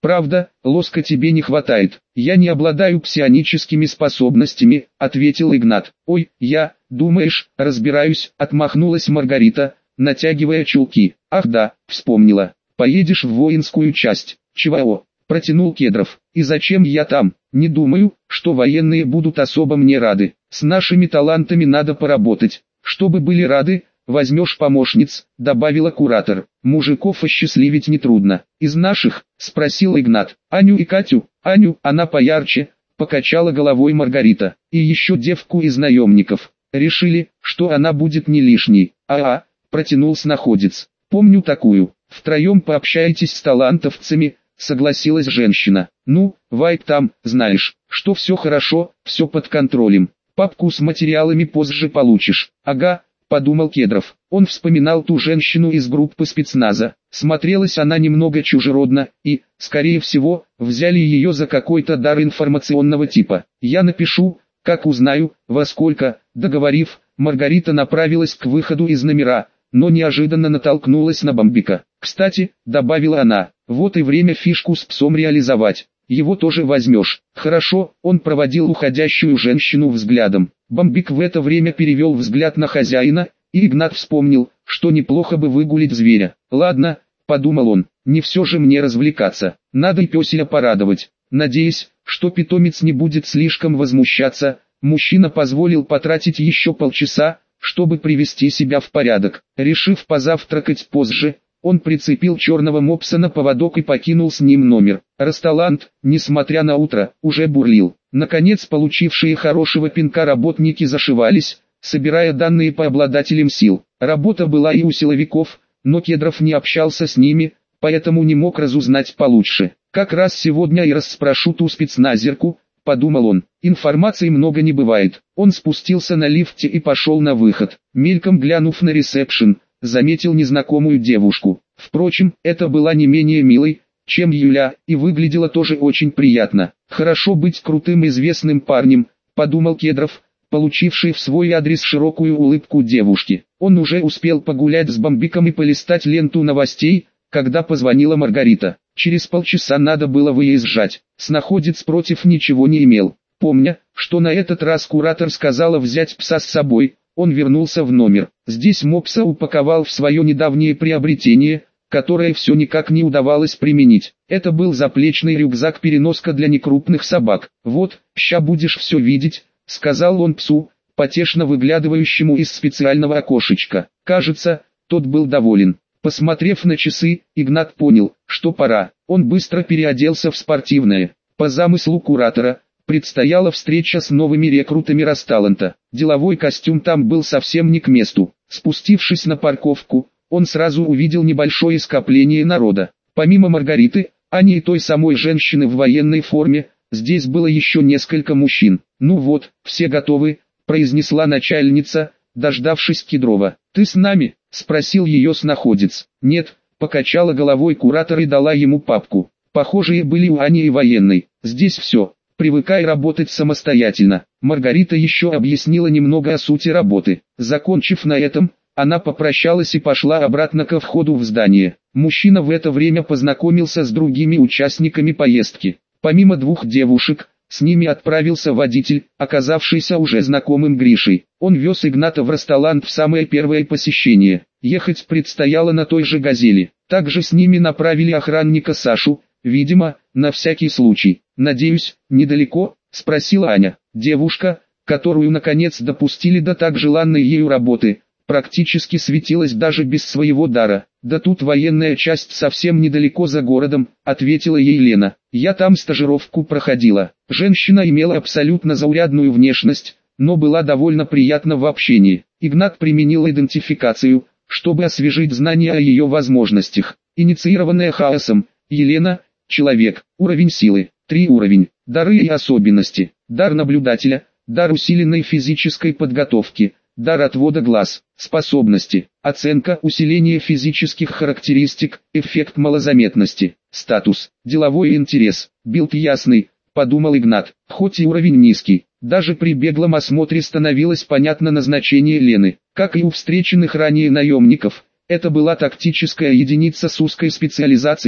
Правда, лоска тебе не хватает. Я не обладаю псионическими способностями, ответил Игнат. Ой, думаешь, разбираюсь, отмахнулась Маргарита, натягивая чулки. Ах да, вспомнила. Поедешь в воинскую часть. Чего? Протянул Кедров. И зачем я там? Не думаю, что военные будут особо мне рады. С нашими талантами надо поработать. Чтобы были рады, возьмешь помощниц, добавила куратор. Мужиков осчастливить нетрудно. Из наших? Спросил Игнат. Аню и Катю. Аню, она поярче, покачала головой Маргарита. И еще девку из наемников. Решили, что она будет не лишней. Протянул снаходец. Помню такую. Втроем пообщаетесь с талантовцами, согласилась женщина. Ну, Вайп там, знаешь, что все хорошо, все под контролем. Папку с материалами позже получишь. Ага, подумал Кедров. Он вспоминал ту женщину из группы спецназа. Смотрелась она немного чужеродно, и, скорее всего, взяли ее за какой-то дар информационного типа. Я напишу, как узнаю, во сколько. Договорив, Маргарита направилась к выходу из номера, но неожиданно натолкнулась на Бамбика. «Кстати», — добавила она, — «вот и время фишку с псом реализовать. Его тоже возьмешь». «Хорошо», — он проводил уходящую женщину взглядом. Бамбик в это время перевел взгляд на хозяина, и Игнат вспомнил, что неплохо бы выгулить зверя. «Ладно», — подумал он, — «не все же мне развлекаться, надо и пёселя порадовать». Надеясь, что питомец не будет слишком возмущаться, мужчина позволил потратить еще полчаса, чтобы привести себя в порядок. Решив позавтракать позже, он прицепил черного мопса на поводок и покинул с ним номер. Расталант, несмотря на утро, уже бурлил. Наконец, получившие хорошего пинка работники зашивались, собирая данные по обладателям сил. Работа была и у силовиков, но Кедров не общался с ними, поэтому не мог разузнать получше. «Как раз сегодня и расспрошу ту спецназерку», — подумал он. Информации много не бывает. Он спустился на лифте и пошел на выход. Мельком глянув на ресепшн, заметил незнакомую девушку. Впрочем, это была не менее милой, чем Юля, и выглядела тоже очень приятно. «Хорошо быть крутым известным парнем», — подумал Кедров, получивший в свой адрес широкую улыбку девушки. Он уже успел погулять с Бамбиком и полистать ленту новостей, когда позвонила Маргарита. Через полчаса надо было выезжать. Снаходец против ничего не имел. Помня, что на этот раз куратор сказала взять пса с собой, он вернулся в номер. Здесь мопса упаковал в свое недавнее приобретение, которое все никак не удавалось применить. Это был заплечный рюкзак-переноска для некрупных собак. «Вот, ща будешь все видеть», — сказал он псу, потешно выглядывающему из специального окошечка. Кажется, тот был доволен. Посмотрев на часы, Игнат понял, что пора. Он быстро переоделся в спортивное. По замыслу куратора, предстояла встреча с новыми рекрутами Расталанта. Деловой костюм там был совсем не к месту. Спустившись на парковку, он сразу увидел небольшое скопление народа. Помимо Маргариты, Ани и той самой женщины в военной форме, здесь было еще несколько мужчин. «Ну вот, все готовы», — произнесла начальница, дождавшись Кедрова. «Ты с нами?» — спросил ее снаходец. «Нет», — покачала головой куратор и дала ему папку. Похожие были у Ани и военной. «Здесь все. Привыкай работать самостоятельно». Маргарита еще объяснила немного о сути работы. Закончив на этом, она попрощалась и пошла обратно ко входу в здание. Мужчина в это время познакомился с другими участниками поездки. Помимо двух девушек, с ними отправился водитель, оказавшийся уже знакомым Гришей. Он вез Игната в Расталант в самое первое посещение. Ехать предстояло на той же «Газели». Также с ними направили охранника Сашу, видимо, на всякий случай. «Надеюсь, недалеко?» — спросила Аня. Девушка, которую наконец допустили до так желанной ею работы, практически светилась даже без своего дара. «Да тут военная часть совсем недалеко за городом», — ответила ей Лена. «Я там стажировку проходила». Женщина имела абсолютно заурядную внешность, но была довольно приятна в общении. Игнат применил идентификацию, чтобы освежить знания о ее возможностях. Инициированная хаосом, Елена, человек, уровень силы, 3 уровень, дары и особенности, дар наблюдателя, дар усиленной физической подготовки, дар отвода глаз, способности, оценка, усиление физических характеристик, эффект малозаметности, статус, деловой интерес, билд ясный, подумал Игнат, хоть и уровень низкий. Даже при беглом осмотре становилось понятно назначение Лены. Как и у встреченных ранее наемников, это была тактическая единица с узкой специализацией,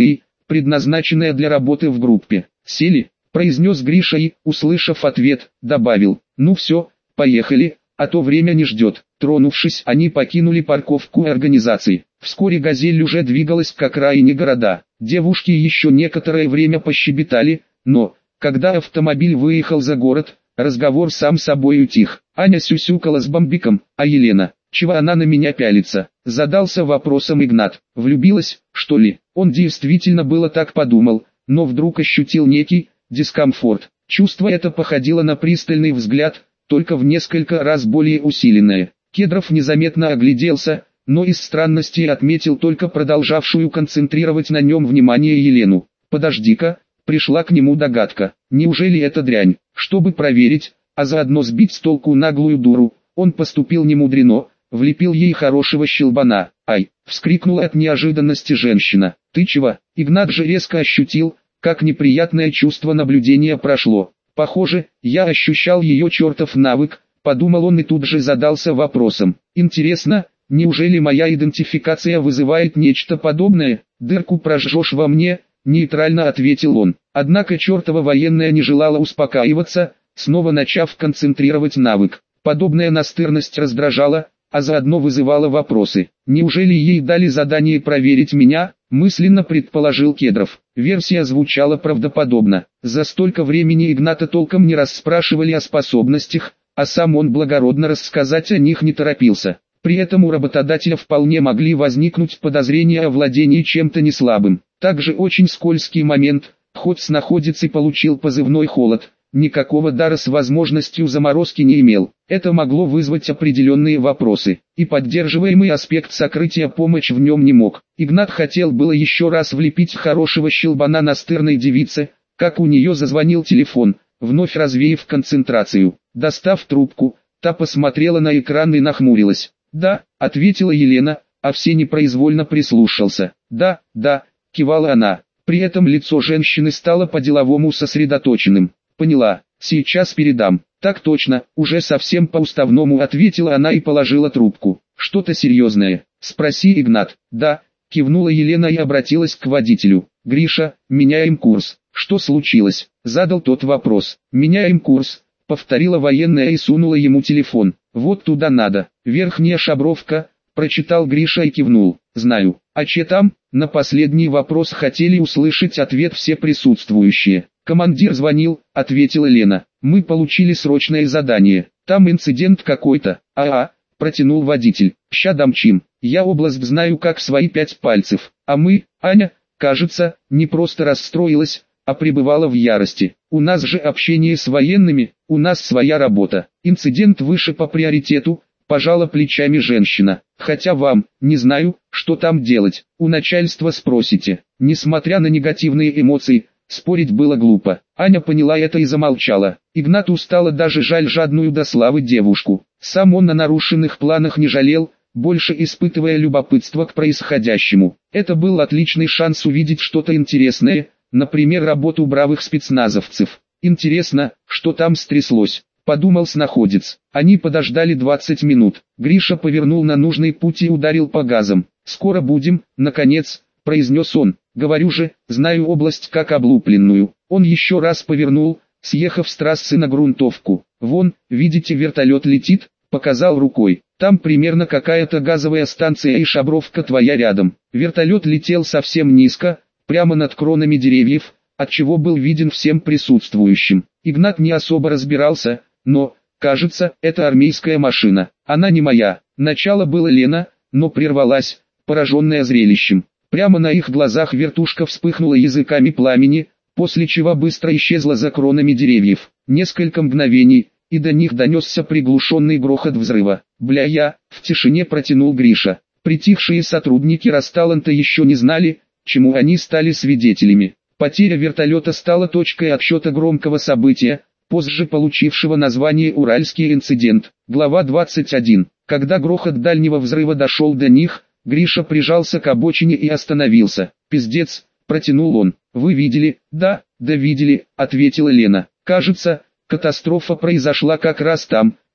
предназначенная для работы в группе. «Сели?» – произнес Гриша и, услышав ответ, добавил: «Ну все, поехали, а то время не ждет». Тронувшись, они покинули парковку организации. Вскоре «Газель» уже двигалась к окраине города. Девушки еще некоторое время пощебетали, но, когда автомобиль выехал за город, разговор сам собой утих. Аня сюсюкала с Бамбиком, а Елена: «Чего она на меня пялится?» Задался вопросом Игнат. Влюбилась, что ли? Он действительно было так подумал, но вдруг ощутил некий дискомфорт. Чувство это походило на пристальный взгляд, только в несколько раз более усиленное. Кедров незаметно огляделся, но из странности отметил только продолжавшую концентрировать на нем внимание Елену. «Подожди-ка», пришла к нему догадка. Неужели это дрянь? Чтобы проверить, а заодно сбить с толку наглую дуру, он поступил немудрено, влепил ей хорошего щелбана. «Ай!» — вскрикнула от неожиданности женщина. «Ты чего?» Игнат же резко ощутил, как неприятное чувство наблюдения прошло. «Похоже, я ощущал ее чертов навык», — подумал он и тут же задался вопросом. «Интересно, неужели моя идентификация вызывает нечто подобное? Дырку прожжешь во мне?» — нейтрально ответил он. Однако чертова военная не желала успокаиваться, снова начав концентрировать навык. Подобная настырность раздражала, а заодно вызывала вопросы. «Неужели ей дали задание проверить меня?» — мысленно предположил Кедров. Версия звучала правдоподобно. За столько времени Игната толком не расспрашивали о способностях, а сам он благородно рассказать о них не торопился. При этом у работодателя вполне могли возникнуть подозрения о владении чем-то неслабым. Также очень скользкий момент, хоть снаходец и получил позывной «Холод», никакого дара с возможностью заморозки не имел. Это могло вызвать определенные вопросы, и поддерживаемый аспект сокрытия помощь в нем не мог. Игнат хотел было еще раз влепить хорошего щелбана настырной девице, как у нее зазвонил телефон, вновь развеяв концентрацию. Достав трубку, та посмотрела на экран и нахмурилась. «Да», — ответила Елена, а все непроизвольно прислушался. «Да, да», — кивала она. При этом лицо женщины стало по-деловому сосредоточенным. «Поняла, сейчас передам». «Так точно, уже совсем по-уставному», — ответила она и положила трубку. «Что-то серьезное?» — спроси, Игнат. «Да», — кивнула Елена и обратилась к водителю. «Гриша, меняем курс». «Что случилось?» — задал тот вопрос. «Меняем курс», — повторила военная и сунула ему телефон. «Вот туда надо. Верхняя Шабровка», — прочитал Гриша и кивнул. «Знаю. А че там?» На последний вопрос хотели услышать ответ все присутствующие. «Командир звонил», — ответила Лена. «Мы получили срочное задание. Там инцидент какой-то». «Ага», — протянул водитель. «Ща домчим. Я область знаю как свои 5 пальцев. А мы, Аня, кажется, не просто расстроилась, а пребывала в ярости. У нас же общение с военными, у нас своя работа. Инцидент выше по приоритету», — пожала плечами женщина. «Хотя вам, не знаю, что там делать. У начальства спросите». Несмотря на негативные эмоции, спорить было глупо. Аня поняла это и замолчала. Игнату стало даже жаль жадную до славы девушку. Сам он на нарушенных планах не жалел, больше испытывая любопытство к происходящему. Это был отличный шанс увидеть что-то интересное, например, работу бравых спецназовцев. «Интересно, что там стряслось?» — подумал снаходец. Они подождали 20 минут. Гриша повернул на нужный путь и ударил по газам. «Скоро будем, наконец», — произнес он. «Говорю же, знаю область как облупленную». Он еще раз повернул, съехав с трассы на грунтовку. «Вон, видите, вертолет летит», — показал рукой. «Там примерно какая-то газовая станция и Шабровка твоя рядом». Вертолет летел совсем низко, прямо над кронами деревьев, отчего был виден всем присутствующим. Игнат не особо разбирался, но, кажется, это армейская машина. «Она не моя». Начало было Лена, но прервалась, пораженная зрелищем. Прямо на их глазах вертушка вспыхнула языками пламени, после чего быстро исчезла за кронами деревьев. Несколько мгновений, и до них донесся приглушенный грохот взрыва. «Бля, в тишине протянул Гриша. Притихшие сотрудники Росталанта еще не знали, чему они стали свидетелями. Потеря вертолета стала точкой отсчета громкого события, позже получившего название «Уральский инцидент». Глава 21. Когда грохот дальнего взрыва дошел до них, Гриша прижался к обочине и остановился. «Пиздец», — протянул он. «Вы видели?» «Да видели», — ответила Лена. «Кажется, катастрофа произошла как раз там,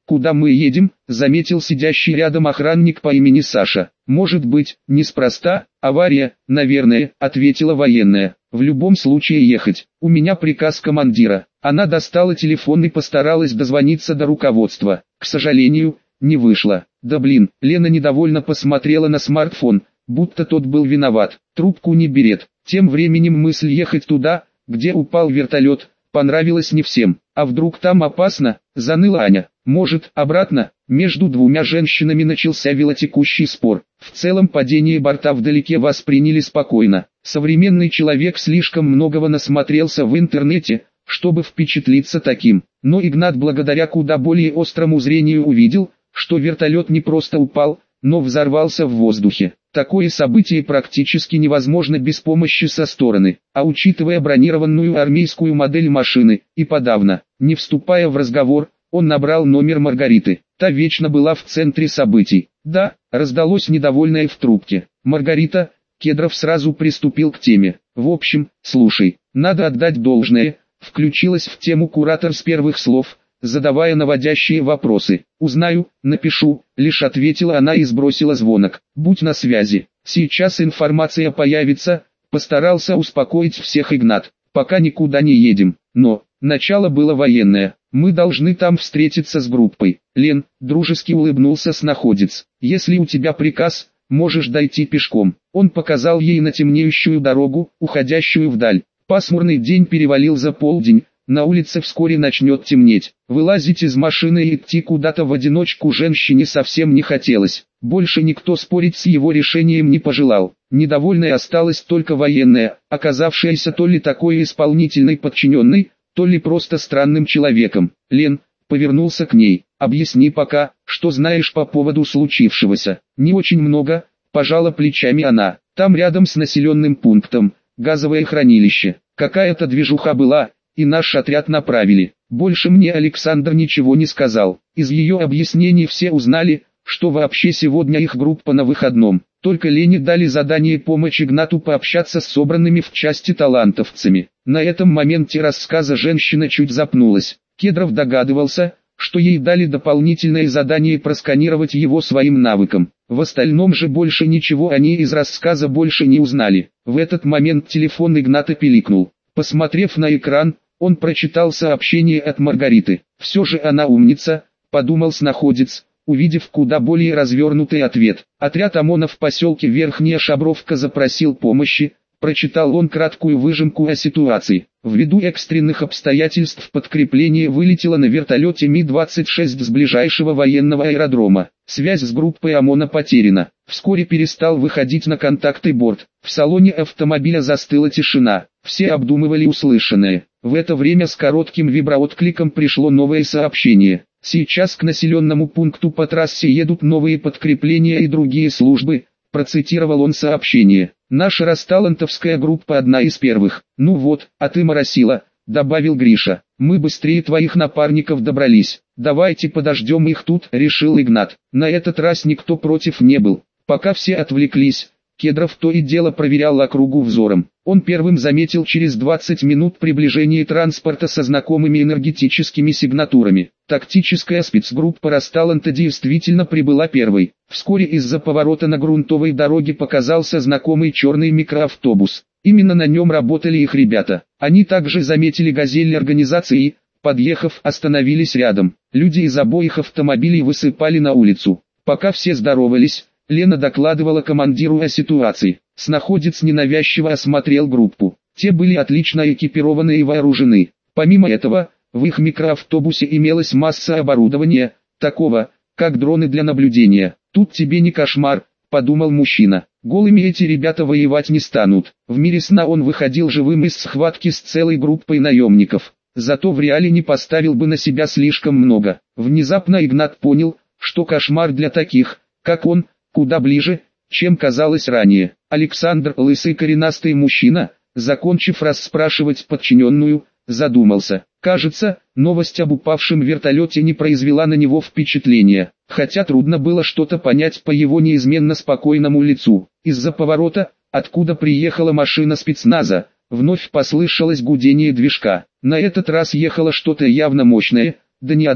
«Куда мы едем?» — заметил сидящий рядом охранник по имени Саша. «Может быть, неспроста, авария, наверное», — ответила военная. «В любом случае ехать. У меня приказ командира». Она достала телефон и постаралась дозвониться до руководства. К сожалению, не вышло. «Да блин», — Лена недовольно посмотрела на смартфон, будто тот был виноват. Трубку не берет. Тем временем мысль ехать туда, где упал вертолет, понравилась не всем. «А вдруг там опасно?» — заныла Аня. «Может, обратно?» Между двумя женщинами начался велотекущий спор. В целом падение борта вдалеке восприняли спокойно. Современный человек слишком многого насмотрелся в интернете, чтобы впечатлиться таким. Но Игнат благодаря куда более острому зрению увидел, что вертолет не просто упал, но взорвался в воздухе. Такое событие практически невозможно без помощи со стороны, а учитывая бронированную армейскую модель машины, и подавно. Не вступая в разговор, он набрал номер Маргариты. Та вечно была в центре событий. «Да», — раздалось недовольное в трубке. «Маргарита», — Кедров сразу приступил к теме. «В общем, слушай, надо отдать должное», — включилась в тему куратор с первых слов, задавая наводящие вопросы. «Узнаю, напишу», — лишь ответила она и сбросила звонок. «Будь на связи. Сейчас информация появится», — постарался успокоить всех Игнат. «Пока никуда не едем, но...» Начало было военное. «Мы должны там встретиться с группой». «Лен», — дружески улыбнулся снаходец, — «если у тебя приказ, можешь дойти пешком». Он показал ей на темнеющую дорогу, уходящую вдаль. Пасмурный день перевалил за полдень, на улице вскоре начнет темнеть. Вылазить из машины и идти куда-то в одиночку женщине совсем не хотелось. Больше никто спорить с его решением не пожелал. Недовольной осталась только военная, оказавшаяся то ли такой исполнительной подчиненной, то ли просто странным человеком. «Лен», — повернулся к ней, — «объясни пока, что знаешь по поводу случившегося». «Не очень много», — пожала плечами она. «Там рядом с населенным пунктом, газовое хранилище. Какая-то движуха была, и наш отряд направили. Больше мне Александр ничего не сказал. Из ее объяснений все узнали, что вообще сегодня их группа на выходном. Только Лене дали задание помочь Игнату пообщаться с собранными в части талантовцами». На этом моменте рассказа женщина чуть запнулась. Кедров догадывался, что ей дали дополнительное задание просканировать его своим навыком. В остальном же больше ничего они из рассказа больше не узнали. В этот момент телефон Игната пиликнул. Посмотрев на экран, он прочитал сообщение от Маргариты. «Все же она умница», — подумал снаходец, увидев куда более развернутый ответ. «Отряд ОМОНа в поселке Верхняя Шабровка запросил помощи», — прочитал он краткую выжимку о ситуации. Ввиду экстренных обстоятельств подкрепление вылетело на вертолете Ми-26 с ближайшего военного аэродрома. Связь с группой ОМОНа потеряна. Вскоре перестал выходить на контакты борт. В салоне автомобиля застыла тишина. Все обдумывали услышанное. В это время с коротким виброоткликом пришло новое сообщение. «Сейчас к населенному пункту по трассе едут новые подкрепления и другие службы», процитировал он сообщение. «Наша расталантовская группа одна из первых». «Ну вот, а ты моросила», добавил Гриша. «Мы быстрее твоих напарников добрались. Давайте подождем их тут», решил Игнат. На этот раз никто против не был. Пока все отвлеклись, Кедров то и дело проверял округу взором. Он первым заметил через 20 минут приближение транспорта со знакомыми энергетическими сигнатурами. Тактическая спецгруппа Расталанта действительно прибыла первой. Вскоре из-за поворота на грунтовой дороге показался знакомый черный микроавтобус. Именно на нем работали их ребята. Они также заметили «Газель» организации и, подъехав, остановились рядом. Люди из обоих автомобилей высыпали на улицу. Пока все здоровались, Лена докладывала командиру о ситуации. Снаходец ненавязчиво осмотрел группу. Те были отлично экипированы и вооружены. Помимо этого, в их микроавтобусе имелась масса оборудования, такого, как дроны для наблюдения. «Тут тебе не кошмар», — подумал мужчина. «Голыми эти ребята воевать не станут». В мире сна он выходил живым из схватки с целой группой наемников. Зато в реале не поставил бы на себя слишком много. Внезапно Игнат понял, что кошмар для таких, как он, куда ближе, чем казалось ранее. Александр, лысый коренастый мужчина, закончив расспрашивать подчиненную, задумался. Кажется, новость об упавшем вертолете не произвела на него впечатления, хотя трудно было что-то понять по его неизменно спокойному лицу. Из-за поворота, откуда приехала машина спецназа, вновь послышалось гудение движка. На этот раз ехало что-то явно мощное, да не одно.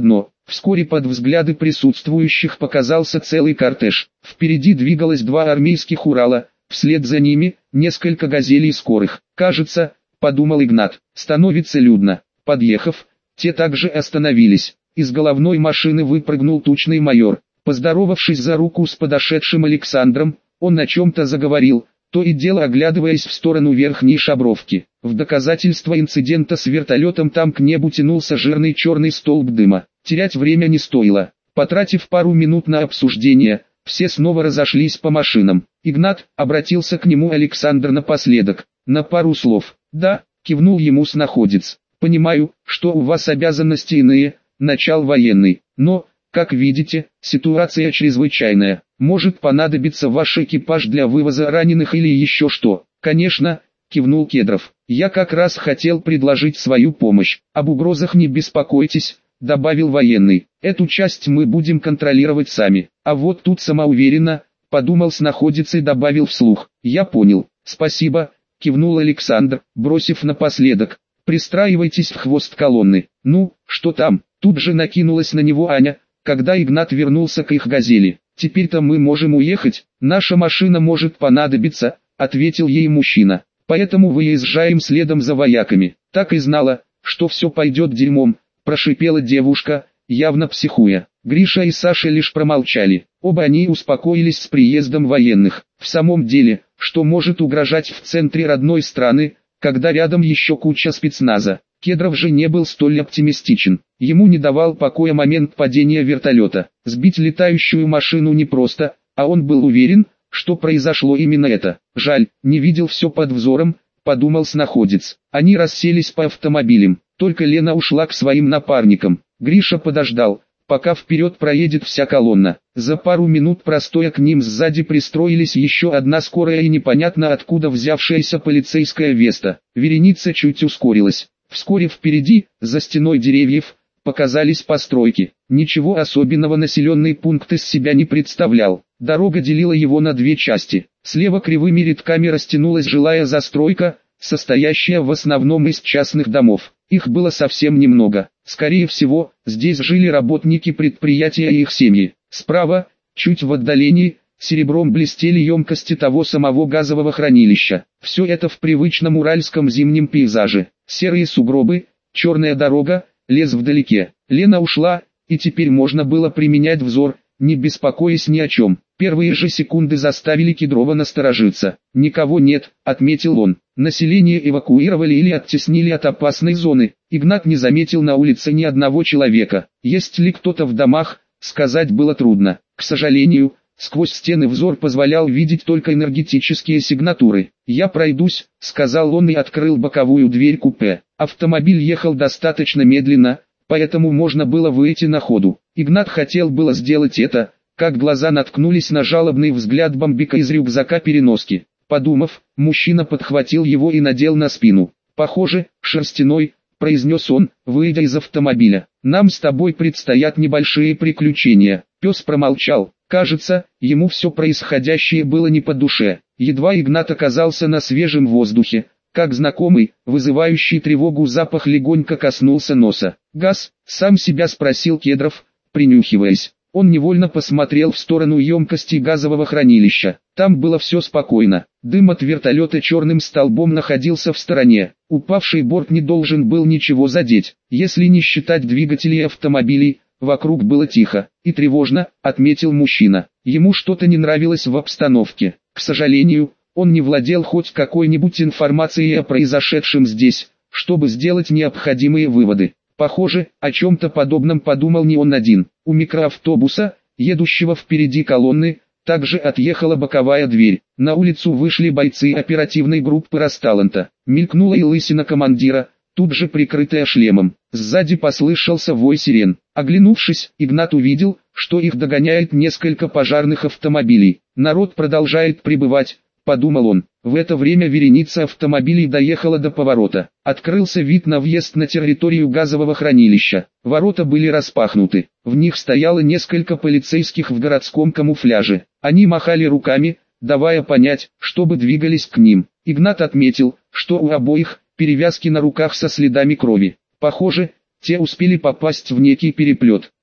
Вскоре под взгляды присутствующих показался целый кортеж. Впереди двигалось 2 армейских Урала, вслед за ними несколько газелей скорых. «Кажется, — подумал Игнат, — становится людно». Подъехав, те также остановились. Из головной машины выпрыгнул тучный майор. Поздоровавшись за руку с подошедшим Александром, он о чем-то заговорил, то и дело оглядываясь в сторону верхней шабровки. В доказательство инцидента с вертолетом там к небу тянулся жирный черный столб дыма. Терять время не стоило. Потратив пару минут на обсуждение, все снова разошлись по машинам. Игнат, обратился к нему Александр напоследок, на пару слов. «Да», — кивнул ему снаходец. «Понимаю, что у вас обязанности иные», — начал военный, «но, как видите, ситуация чрезвычайная. Может понадобиться ваш экипаж для вывоза раненых или еще что». «Конечно», — кивнул Кедров. «Я как раз хотел предложить свою помощь. Об угрозах не беспокойтесь», — добавил военный. «Эту часть мы будем контролировать сами. А вот тут самоуверенно», — подумал снаходец и добавил вслух. «Я понял. Спасибо», — кивнул Александр, бросив напоследок. «Пристраивайтесь в хвост колонны». «Ну, что там?» Тут же накинулась на него Аня, когда Игнат вернулся к их «Газели». «Теперь-то мы можем уехать, наша машина может понадобиться», — ответил ей мужчина. «Поэтому выезжаем следом за вояками». «Так и знала, что все пойдет дерьмом», — прошипела девушка, явно психуя. Гриша и Саша лишь промолчали. Оба они успокоились с приездом военных. В самом деле, что может угрожать в центре родной страны, когда рядом еще куча спецназа? Кедров же не был столь оптимистичен. Ему не давал покоя момент падения вертолета. Сбить летающую машину непросто, а он был уверен, что произошло именно это. «Жаль, не видел все под взором», — подумал снаходец. Они расселись по автомобилям. Только Лена ушла к своим напарникам. Гриша подождал, пока вперед проедет вся колонна. За пару минут простоя к ним сзади пристроились еще одна скорая и непонятно откуда взявшаяся полицейская Веста. Вереница чуть ускорилась. Вскоре впереди, за стеной деревьев, показались постройки. Ничего особенного населенный пункт из себя не представлял. Дорога делила его на 2 части. Слева кривыми рядками растянулась жилая застройка, состоящая в основном из частных домов. Их было совсем немного. Скорее всего, здесь жили работники предприятия и их семьи. Справа, чуть в отдалении, серебром блестели емкости того самого газового хранилища. Все это в привычном уральском зимнем пейзаже. Серые сугробы, черная дорога, лес вдалеке. Лена ушла, и теперь можно было применять взор, не беспокоясь ни о чем. Первые же секунды заставили Кедрова насторожиться. «Никого нет», — отметил он. Население эвакуировали или оттеснили от опасной зоны. Игнат не заметил на улице ни одного человека. Есть ли кто-то в домах, сказать было трудно. К сожалению, сквозь стены взор позволял видеть только энергетические сигнатуры. «Я пройдусь», — сказал он и открыл боковую дверь купе. Автомобиль ехал достаточно медленно, поэтому можно было выйти на ходу. Игнат хотел было сделать это, как глаза наткнулись на жалобный взгляд бомбика из рюкзака переноски. Подумав, мужчина подхватил его и надел на спину. «Похоже, шерстяной», — произнес он, выйдя из автомобиля. «Нам с тобой предстоят небольшие приключения». Пес промолчал. Кажется, ему все происходящее было не по душе. Едва Игнат оказался на свежем воздухе, как знакомый, вызывающий тревогу запах легонько коснулся носа. «Газ?» — сам себя спросил Кедров, принюхиваясь. Он невольно посмотрел в сторону емкости газового хранилища. Там было все спокойно. Дым от вертолета черным столбом находился в стороне. Упавший борт не должен был ничего задеть. Если не считать двигателей автомобилей, вокруг было тихо и тревожно, отметил мужчина. Ему что-то не нравилось в обстановке. К сожалению, он не владел хоть какой-нибудь информацией о произошедшем здесь, чтобы сделать необходимые выводы. Похоже, о чем-то подобном подумал не он один. У микроавтобуса, едущего впереди колонны, также отъехала боковая дверь. На улицу вышли бойцы оперативной группы Росталанта. Мелькнула и лысина командира, тут же прикрытая шлемом. Сзади послышался вой сирен. Оглянувшись, Игнат увидел, что их догоняет несколько пожарных автомобилей. «Народ продолжает прибывать», — подумал он. В это время вереница автомобилей доехала до поворота. Открылся вид на въезд на территорию газового хранилища. Ворота были распахнуты. В них стояло несколько полицейских в городском камуфляже. Они махали руками, давая понять, чтобы двигались к ним. Игнат отметил, что у обоих перевязки на руках со следами крови. Похоже, те успели попасть в некий переплет.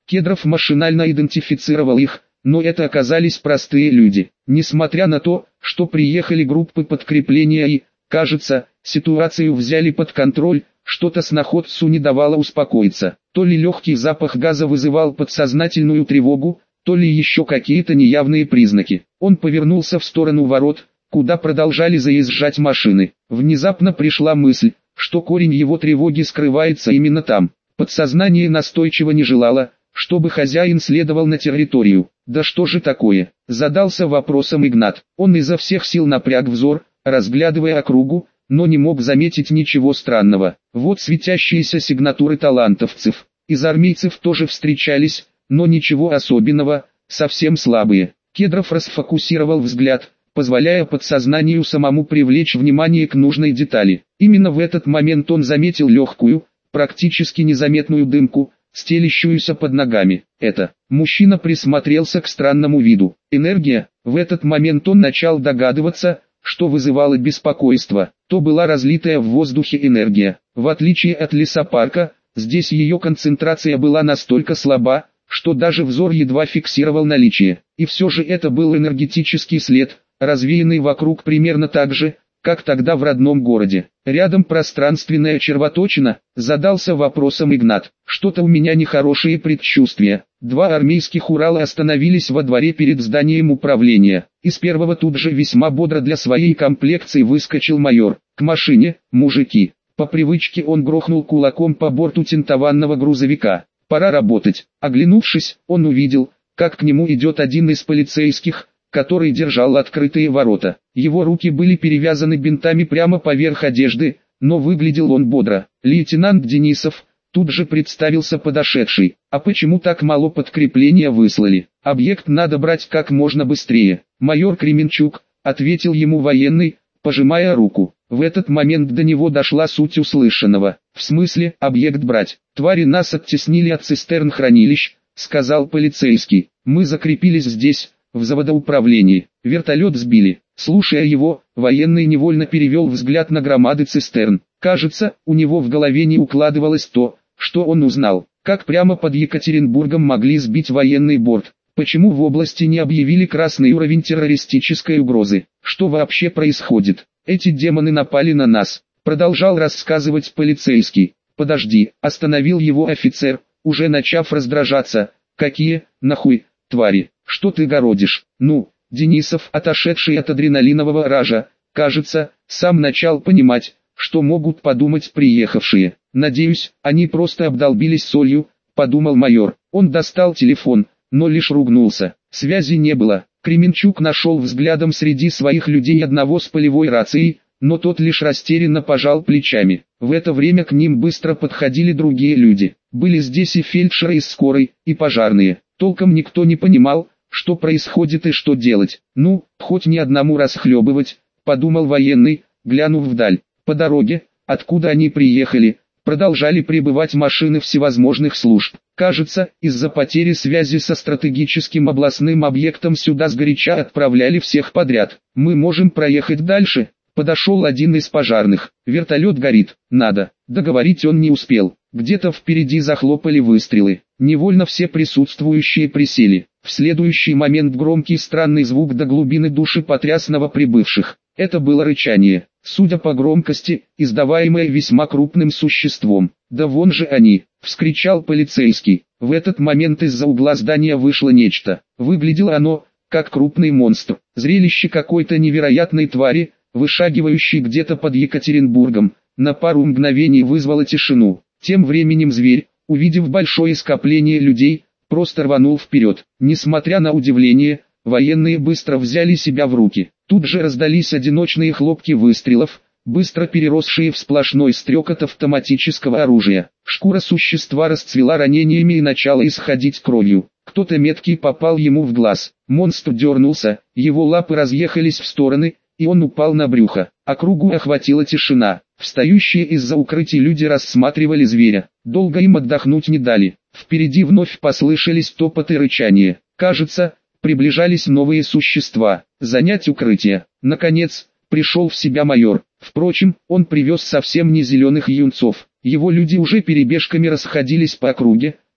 Кедров машинально идентифицировал их, но это оказались простые люди. Несмотря на то, что приехали группы подкрепления и, кажется, ситуацию взяли под контроль, что-то сноходцу не давало успокоиться. То ли легкий запах газа вызывал подсознательную тревогу, то ли еще какие-то неявные признаки. Он повернулся в сторону ворот, куда продолжали заезжать машины. Внезапно пришла мысль, что корень его тревоги скрывается именно там. Подсознание настойчиво не желало, чтобы хозяин следовал на территорию. «Да что же такое?» – задался вопросом Игнат. Он изо всех сил напряг взор, разглядывая округу, но не мог заметить ничего странного. Вот светящиеся сигнатуры талантовцев. Из армейцев тоже встречались, но ничего особенного, совсем слабые. Кедров расфокусировал взгляд, позволяя подсознанию самому привлечь внимание к нужной детали. Именно в этот момент он заметил легкую, практически незаметную дымку, стелящуюся под ногами. Это. Мужчина присмотрелся к странному виду. Энергия. В этот момент он начал догадываться, что вызывало беспокойство. То была разлитая в воздухе энергия. В отличие от лесопарка, здесь ее концентрация была настолько слаба, что даже взор едва фиксировал наличие. И все же это был энергетический след, развеянный вокруг примерно так же, как тогда в родном городе. Рядом пространственная червоточина, задался вопросом Игнат. Что-то у меня нехорошие предчувствия. Два армейских Урала остановились во дворе перед зданием управления. Из первого тут же весьма бодро для своей комплекции выскочил майор. К машине, мужики. По привычке он грохнул кулаком по борту тентованного грузовика. Пора работать. Оглянувшись, он увидел, как к нему идет один из полицейских, который держал открытые ворота. Его руки были перевязаны бинтами прямо поверх одежды, но выглядел он бодро. Лейтенант Денисов, тут же представился подошедший. А почему так мало подкрепления выслали? Объект надо брать как можно быстрее. Майор Кременчук, ответил ему военный, пожимая руку. В этот момент до него дошла суть услышанного. В смысле, объект брать? Твари нас оттеснили от цистерн хранилищ, сказал полицейский. Мы закрепились здесь, в заводоуправлении. Вертолет сбили. Слушая его, военный невольно перевел взгляд на громады цистерн. Кажется, у него в голове не укладывалось то, что он узнал. Как прямо под Екатеринбургом могли сбить военный борт? Почему в области не объявили красный уровень террористической угрозы? Что вообще происходит? Эти демоны напали на нас. Продолжал рассказывать полицейский. Подожди, остановил его офицер, уже начав раздражаться. Какие, нахуй, твари? Что ты городишь? Ну, Денисов, отошедший от адреналинового ража, кажется, сам начал понимать, что могут подумать приехавшие. Надеюсь, они просто обдолбились солью, подумал майор. Он достал телефон, но лишь ругнулся. Связи не было. Кременчук нашел взглядом среди своих людей одного с полевой рацией, но тот лишь растерянно пожал плечами. В это время к ним быстро подходили другие люди. Были здесь и фельдшеры из скорой, и пожарные. Толком никто не понимал, что происходит и что делать. Ну, хоть не одному расхлебывать, подумал военный, глянув вдаль. По дороге, откуда они приехали, продолжали прибывать машины всевозможных служб. Кажется, из-за потери связи со стратегическим областным объектом сюда сгоряча отправляли всех подряд. Мы можем проехать дальше. Подошел один из пожарных. Вертолет горит, надо. Договорить он не успел. Где-то впереди захлопали выстрелы. Невольно все присутствующие присели. В следующий момент громкий странный звук до глубины души потряс новоприбывших. Это было рычание, судя по громкости, издаваемое весьма крупным существом. «Да вон же они!» — вскричал полицейский. В этот момент из-за угла здания вышло нечто. Выглядело оно, как крупный монстр. Зрелище какой-то невероятной твари, вышагивающей где-то под Екатеринбургом, на пару мгновений вызвало тишину. Тем временем зверь, увидев большое скопление людей, просто рванул вперед. Несмотря на удивление, военные быстро взяли себя в руки. Тут же раздались одиночные хлопки выстрелов, быстро переросшие в сплошной стрекот автоматического оружия. Шкура существа расцвела ранениями и начала исходить кровью. Кто-то меткий попал ему в глаз. Монстр дернулся, его лапы разъехались в стороны, и он упал на брюхо. Округу охватила тишина. Встающие из-за укрытий люди рассматривали зверя. Долго им отдохнуть не дали. Впереди вновь послышались топот и рычание. Кажется, приближались новые существа. Занять укрытие. Наконец, пришел в себя майор. Впрочем, он привез совсем не зеленых юнцов. Его люди уже перебежками расходились по округе,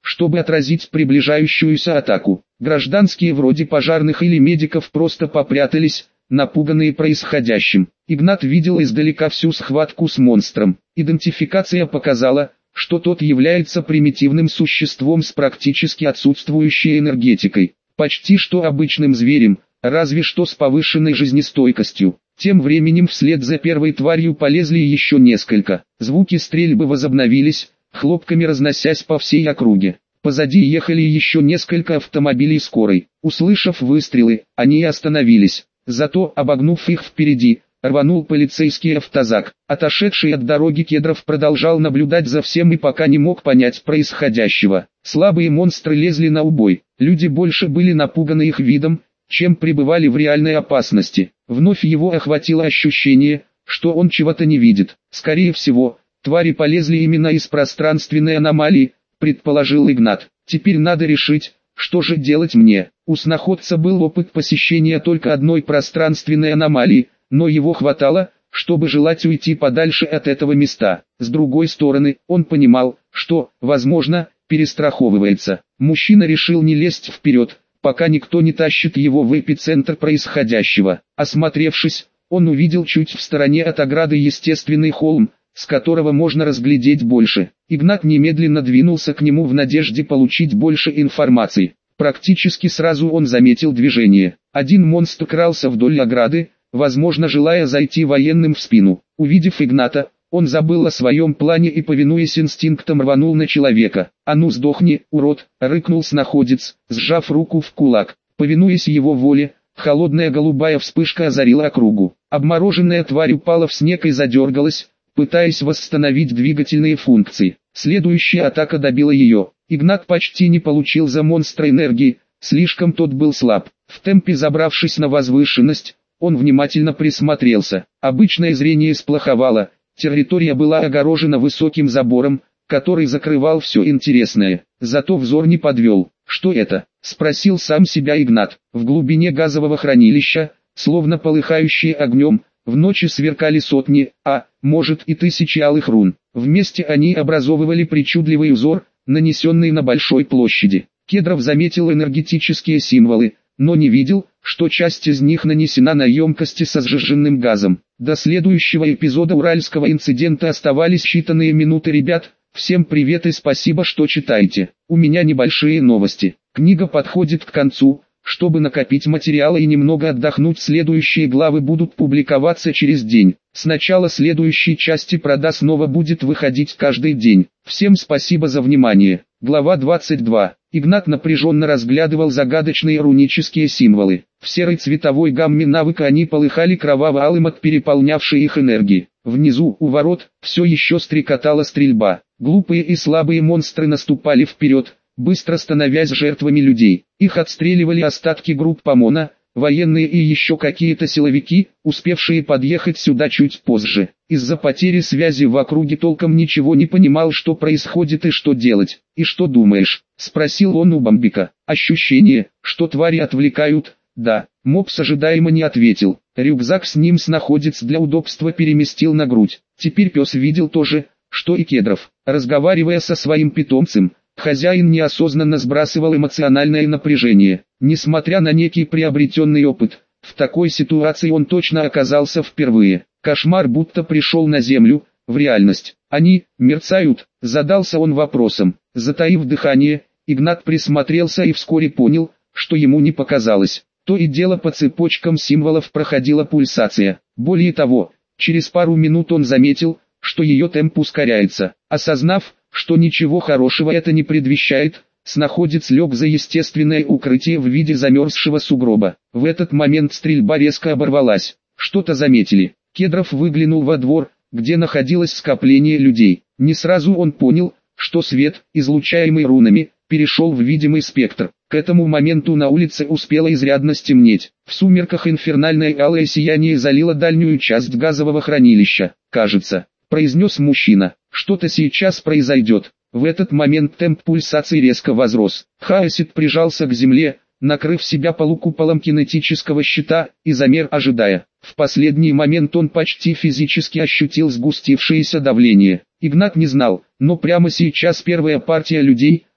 чтобы отразить приближающуюся атаку. Гражданские вроде пожарных или медиков просто попрятались, напуганные происходящим. Игнат видел издалека всю схватку с монстром. Идентификация показала, что тот является примитивным существом с практически отсутствующей энергетикой. Почти что обычным зверем, разве что с повышенной жизнестойкостью. Тем временем вслед за первой тварью полезли еще несколько. Звуки стрельбы возобновились, хлопками разносясь по всей округе. Позади ехали еще несколько автомобилей скорой. Услышав выстрелы, они остановились. Зато, обогнув их впереди, рванул полицейский автозак. Отошедший от дороги Кедров продолжал наблюдать за всем и пока не мог понять происходящего. Слабые монстры лезли на убой. Люди больше были напуганы их видом, чем пребывали в реальной опасности. Вновь его охватило ощущение, что он чего-то не видит. Скорее всего, твари полезли именно из пространственной аномалии, предположил Игнат. Теперь надо решить, что же делать мне. У сноходца был опыт посещения только одной пространственной аномалии, но его хватало, чтобы желать уйти подальше от этого места. С другой стороны, он понимал, что, возможно, перестраховывается. Мужчина решил не лезть вперед, пока никто не тащит его в эпицентр происходящего. Осмотревшись, он увидел чуть в стороне от ограды естественный холм, с которого можно разглядеть больше. Игнат немедленно двинулся к нему в надежде получить больше информации. Практически сразу он заметил движение. Один монстр крался вдоль ограды, возможно желая зайти военным в спину. Увидев Игната, он забыл о своем плане и, повинуясь инстинктам, рванул на человека. «А ну сдохни, урод!» — рыкнул сноходец, сжав руку в кулак. Повинуясь его воле, холодная голубая вспышка озарила округу. Обмороженная тварь упала в снег и задергалась, пытаясь восстановить двигательные функции. Следующая атака добила ее. Игнат почти не получил за монстра энергии, слишком тот был слаб. В темпе забравшись на возвышенность, он внимательно присмотрелся. Обычное зрение сплоховало, территория была огорожена высоким забором, который закрывал все интересное. Зато взор не подвел. «Что это?» — спросил сам себя Игнат. В глубине газового хранилища, словно полыхающие огнем, в ночи сверкали сотни, может и тысячи алых рун. Вместе они образовывали причудливый узор, нанесенный на большой площади. Кедров заметил энергетические символы, но не видел, что часть из них нанесена на емкости со сжиженным газом. До следующего эпизода уральского инцидента оставались считанные минуты. Ребят, всем привет и спасибо, что читаете. У меня небольшие новости. Книга подходит к концу. Чтобы накопить материала и немного отдохнуть, следующие главы будут публиковаться через день. С начала следующей части прода снова будет выходить каждый день. Всем спасибо за внимание. Глава 22. Игнат напряженно разглядывал загадочные рунические символы. В серой цветовой гамме навыка они полыхали кроваво-алым от переполнявшей их энергии. Внизу, у ворот, все еще стрекотала стрельба. Глупые и слабые монстры наступали вперед, быстро становясь жертвами людей. Их отстреливали остатки групп ОМОНа, военные и еще какие-то силовики, успевшие подъехать сюда чуть позже. Из-за потери связи в округе толком ничего не понимал, что происходит и что делать. «И что думаешь?» — спросил он у Бамбика. «Ощущение, что твари отвлекают». «Да». Мопс ожидаемо не ответил. Рюкзак с ним сноходец для удобства переместил на грудь. Теперь пес видел то же, что и Кедров. Разговаривая со своим питомцем, хозяин неосознанно сбрасывал эмоциональное напряжение. Несмотря на некий приобретенный опыт, в такой ситуации он точно оказался впервые. Кошмар будто пришел на землю, в реальность. «Они мерцают?» — задался он вопросом. Затаив дыхание, Игнат присмотрелся и вскоре понял, что ему не показалось. То и дело по цепочкам символов проходила пульсация. Более того, через пару минут он заметил, что ее темп ускоряется. Осознав, что ничего хорошего это не предвещает, сноходец лег за естественное укрытие в виде замерзшего сугроба. В этот момент стрельба резко оборвалась. Что-то заметили. Кедров выглянул во двор, где находилось скопление людей. Не сразу он понял, что свет, излучаемый рунами, перешел в видимый спектр. К этому моменту на улице успело изрядно стемнеть. В сумерках инфернальное алое сияние залило дальнюю часть газового хранилища. «Кажется», — произнес мужчина, — «что-то сейчас произойдет». В этот момент темп пульсации резко возрос. Хаосит прижался к земле, накрыв себя полукуполом кинетического щита, и замер, ожидая. В последний момент он почти физически ощутил сгустившееся давление. Игнат не знал, но прямо сейчас первая партия людей,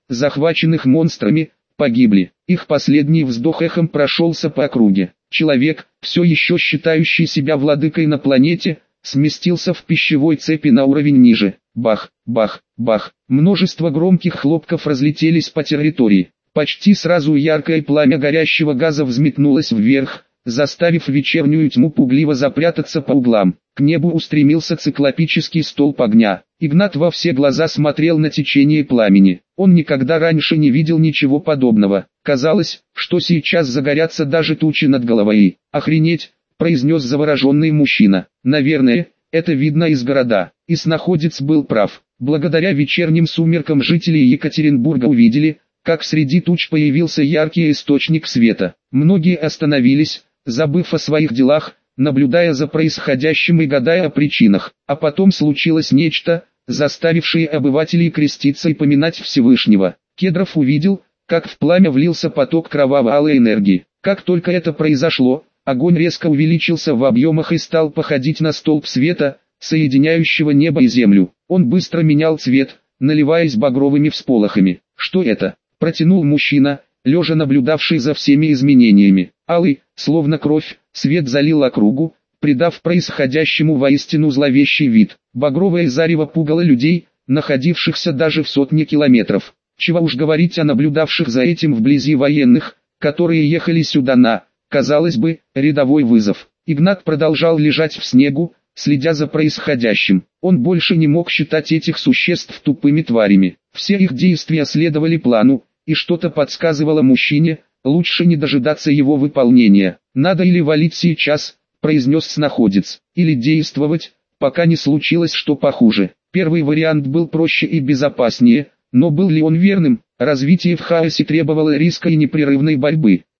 захваченных монстрами, погибли. Их последний вздох эхом прошелся по округе. Человек, все еще считающий себя владыкой на планете, сместился в пищевой цепи на уровень ниже. Бах, бах, бах. Множество громких хлопков разлетелись по территории. Почти сразу яркое пламя горящего газа взметнулось вверх, заставив вечернюю тьму пугливо запрятаться по углам. К небу устремился циклопический столб огня. Игнат во все глаза смотрел на течение пламени. Он никогда раньше не видел ничего подобного. Казалось, что сейчас загорятся даже тучи над головой. «Охренеть!» – произнес завороженный мужчина. «Наверное, это видно из города». И снаходец был прав. Благодаря вечерним сумеркам жители Екатеринбурга увидели, как среди туч появился яркий источник света. Многие остановились, забыв о своих делах, наблюдая за происходящим и гадая о причинах. А потом случилось нечто, заставившее обывателей креститься и поминать Всевышнего. Кедров увидел, как в пламя влился поток кроваво-алой энергии. Как только это произошло, огонь резко увеличился в объемах и стал походить на столб света, соединяющего небо и землю. Он быстро менял цвет, наливаясь багровыми всполохами. «Что это?» – протянул мужчина, лежа наблюдавший за всеми изменениями. Алый, словно кровь, свет залил округу, придав происходящему воистину зловещий вид. Багровое зарево пугало людей, находившихся даже в сотне километров. Чего уж говорить о наблюдавших за этим вблизи военных, которые ехали сюда на, казалось бы, рядовой вызов. Игнат продолжал лежать в снегу, следя за происходящим. Он больше не мог считать этих существ тупыми тварями. Все их действия следовали плану, и что-то подсказывало мужчине, лучше не дожидаться его выполнения. «Надо или валить сейчас», – произнес снаходец, – «или действовать, пока не случилось что похуже». Первый вариант был проще и безопаснее, но был ли он верным? Развитие в хаосе требовало риска и непрерывной борьбы.